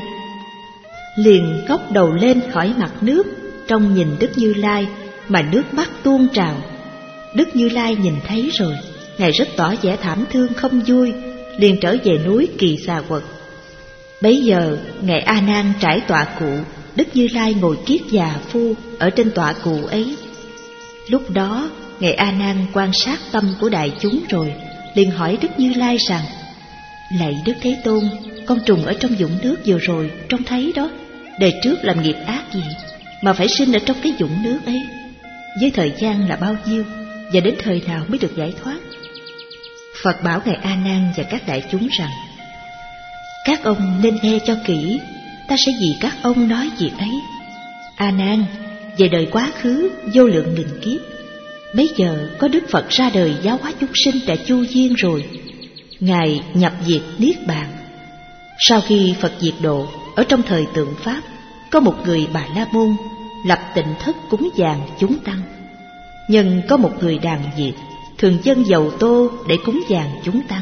liền ngóc đầu lên khỏi mặt nước, trông nhìn Đức Như Lai mà nước mắt tuôn trào. Đức Như Lai nhìn thấy rồi, ngài rất tỏ vẻ thảm thương không vui, liền trở về núi Kỳ Xà Quật. Bấy giờ ngài A Nan trải tọa cụ, Đức Như Lai ngồi kiết già phu ở trên tọa cụ ấy. Lúc đó ngài A Nan quan sát tâm của đại chúng rồi, liền hỏi Đức Như Lai rằng: lạy Đức Thế Tôn, con trùng ở trong vũng nước vừa rồi trông thấy đó, đời trước làm nghiệp ác gì mà phải sinh ở trong cái vũng nước ấy? Với thời gian là bao nhiêu, và đến thời nào mới được giải thoát? Phật bảo ngài A Nan và các đại chúng rằng: các ông nên nghe cho kỹ, ta sẽ vì các ông nói việc ấy. A Nan, về đời quá khứ vô lượng nghìn kiếp, bấy giờ có Đức Phật ra đời giáo hóa chúng sinh tại Chu Viên rồi, ngài nhập diệt niết bàn. Sau khi Phật diệt độ, ở trong thời tượng pháp, có một người Bà La Môn lập tịnh thất cúng dường chúng tăng. Nhưng có một người Đàn Diệt thường dâng dầu tô để cúng dường chúng tăng.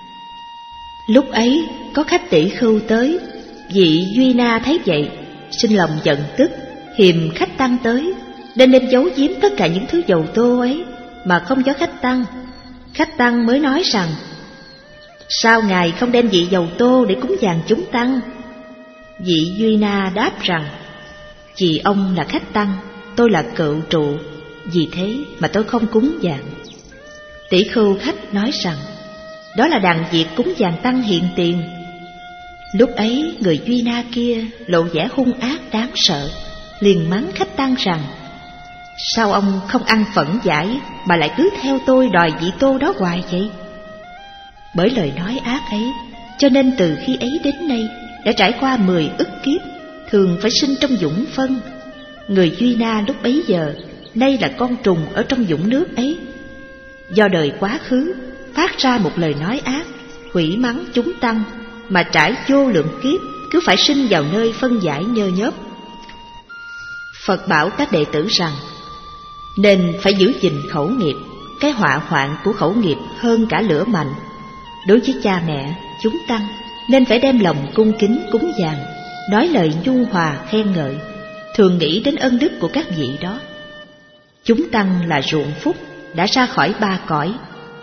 Lúc ấy có khách tỷ khưu tới, vị Duy Na thấy vậy, sinh lòng giận tức, hiềm khách tăng tới, nên nên giấu giếm tất cả những thứ dầu tô ấy mà không cho khách tăng. Khách tăng mới nói rằng: sao ngài không đem vị dầu tô để cúng dường chúng tăng? Vị Duy Na đáp rằng: vì ông là khách tăng, tôi là cựu trụ, vì thế mà tôi không cúng dường. Tỷ khưu khách nói rằng: đó là Đàn Diệt cúng dường tăng hiện tiền. Lúc ấy người Duy Na kia lộ vẻ hung ác đáng sợ, liền mắng khách tăng rằng: sao ông không ăn phẫn giải mà lại cứ theo tôi đòi vị tô đó hoài vậy? Bởi lời nói ác ấy, cho nên từ khi ấy đến nay đã trải qua mười ức kiếp, thường phải sinh trong vũng phân. Người Duy Na lúc bấy giờ nay là con trùng ở trong vũng nước ấy. Do đời quá khứ phát ra một lời nói ác, hủy mắng chúng tăng, mà trải vô lượng kiếp cứ phải sinh vào nơi phân giải nhơ nhớp. Phật bảo các đệ tử rằng: nên phải giữ gìn khẩu nghiệp. Cái họa hoạn của khẩu nghiệp hơn cả lửa mạnh. Đối với cha mẹ, chúng tăng nên phải đem lòng cung kính cúng dường, nói lời nhu hòa khen ngợi, thường nghĩ đến ân đức của các vị đó. Chúng tăng là ruộng phúc đã ra khỏi ba cõi,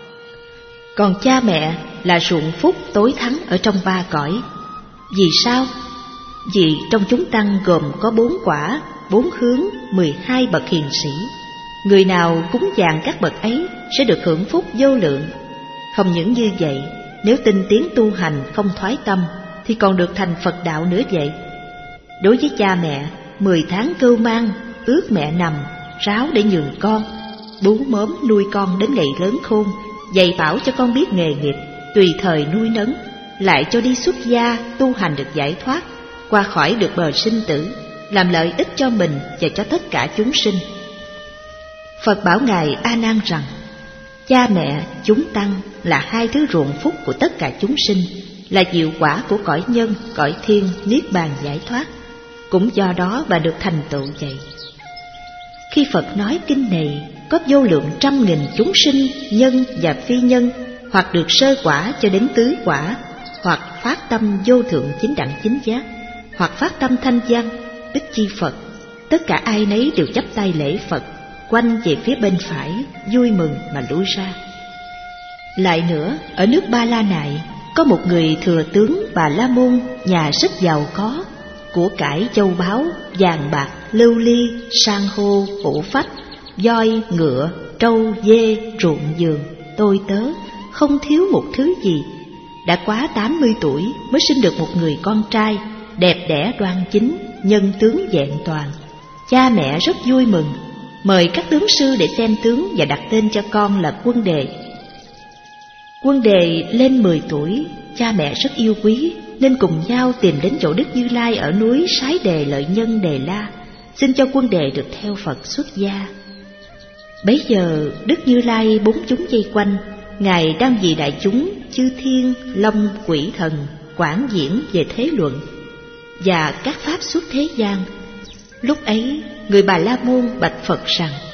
còn cha mẹ là ruộng phúc tối thắng ở trong ba cõi. Vì sao? Vì trong chúng tăng gồm có bốn quả, bốn hướng, mười hai bậc hiền sĩ. Người nào cúng dường các bậc ấy sẽ được hưởng phúc vô lượng. Không những như vậy, nếu tinh tiến tu hành không thoái tâm thì còn được thành Phật đạo nữa vậy. Đối với cha mẹ, mười tháng cưu mang, ước mẹ nằm, ráo để nhường con, bú mớm nuôi con đến ngày lớn khôn, dạy bảo cho con biết nghề nghiệp, tùy thời nuôi nấng, lại cho đi xuất gia tu hành được giải thoát, qua khỏi được bờ sinh tử, làm lợi ích cho mình và cho tất cả chúng sinh. Phật bảo ngài A Nan rằng: cha mẹ, chúng tăng là hai thứ ruộng phúc của tất cả chúng sinh, là diệu quả của cõi nhân, cõi thiên, niết bàn giải thoát. Cũng do đó bà được thành tựu vậy. Khi Phật nói kinh này, có vô lượng trăm nghìn chúng sinh, nhân và phi nhân, hoặc được sơ quả cho đến tứ quả, hoặc phát tâm vô thượng chính đẳng chính giác, hoặc phát tâm thanh văn, Bích Chi Phật. Tất cả ai nấy đều chắp tay lễ Phật, quanh về phía bên phải, vui mừng mà lui ra. Lại nữa, ở nước Ba La Nại có một người thừa tướng Bà La Môn, nhà rất giàu có, của cải châu báu, vàng bạc, lưu ly, san hô, hổ phách, voi, ngựa, trâu, dê, ruộng vườn, tôi tớ, không thiếu một thứ gì. Đã quá tám mươi tuổi mới sinh được một người con trai, đẹp đẽ đoan chính, nhân tướng vẹn toàn. Cha mẹ rất vui mừng, mời các tướng sư để xem tướng và đặt tên cho con là Quân Đề. Quân Đề lên mười tuổi, cha mẹ rất yêu quý nên cùng nhau tìm đến chỗ Đức Như Lai ở núi Sái Đề Lợi Nhân Đề La, xin cho Quân Đề được theo Phật xuất gia. Bấy giờ Đức Như Lai bốn chúng vây quanh, Ngài đang vì đại chúng chư thiên, long, quỷ thần quảng diễn về thế luận và các pháp suốt thế gian. Lúc ấy, người Bà La Môn bạch Phật rằng: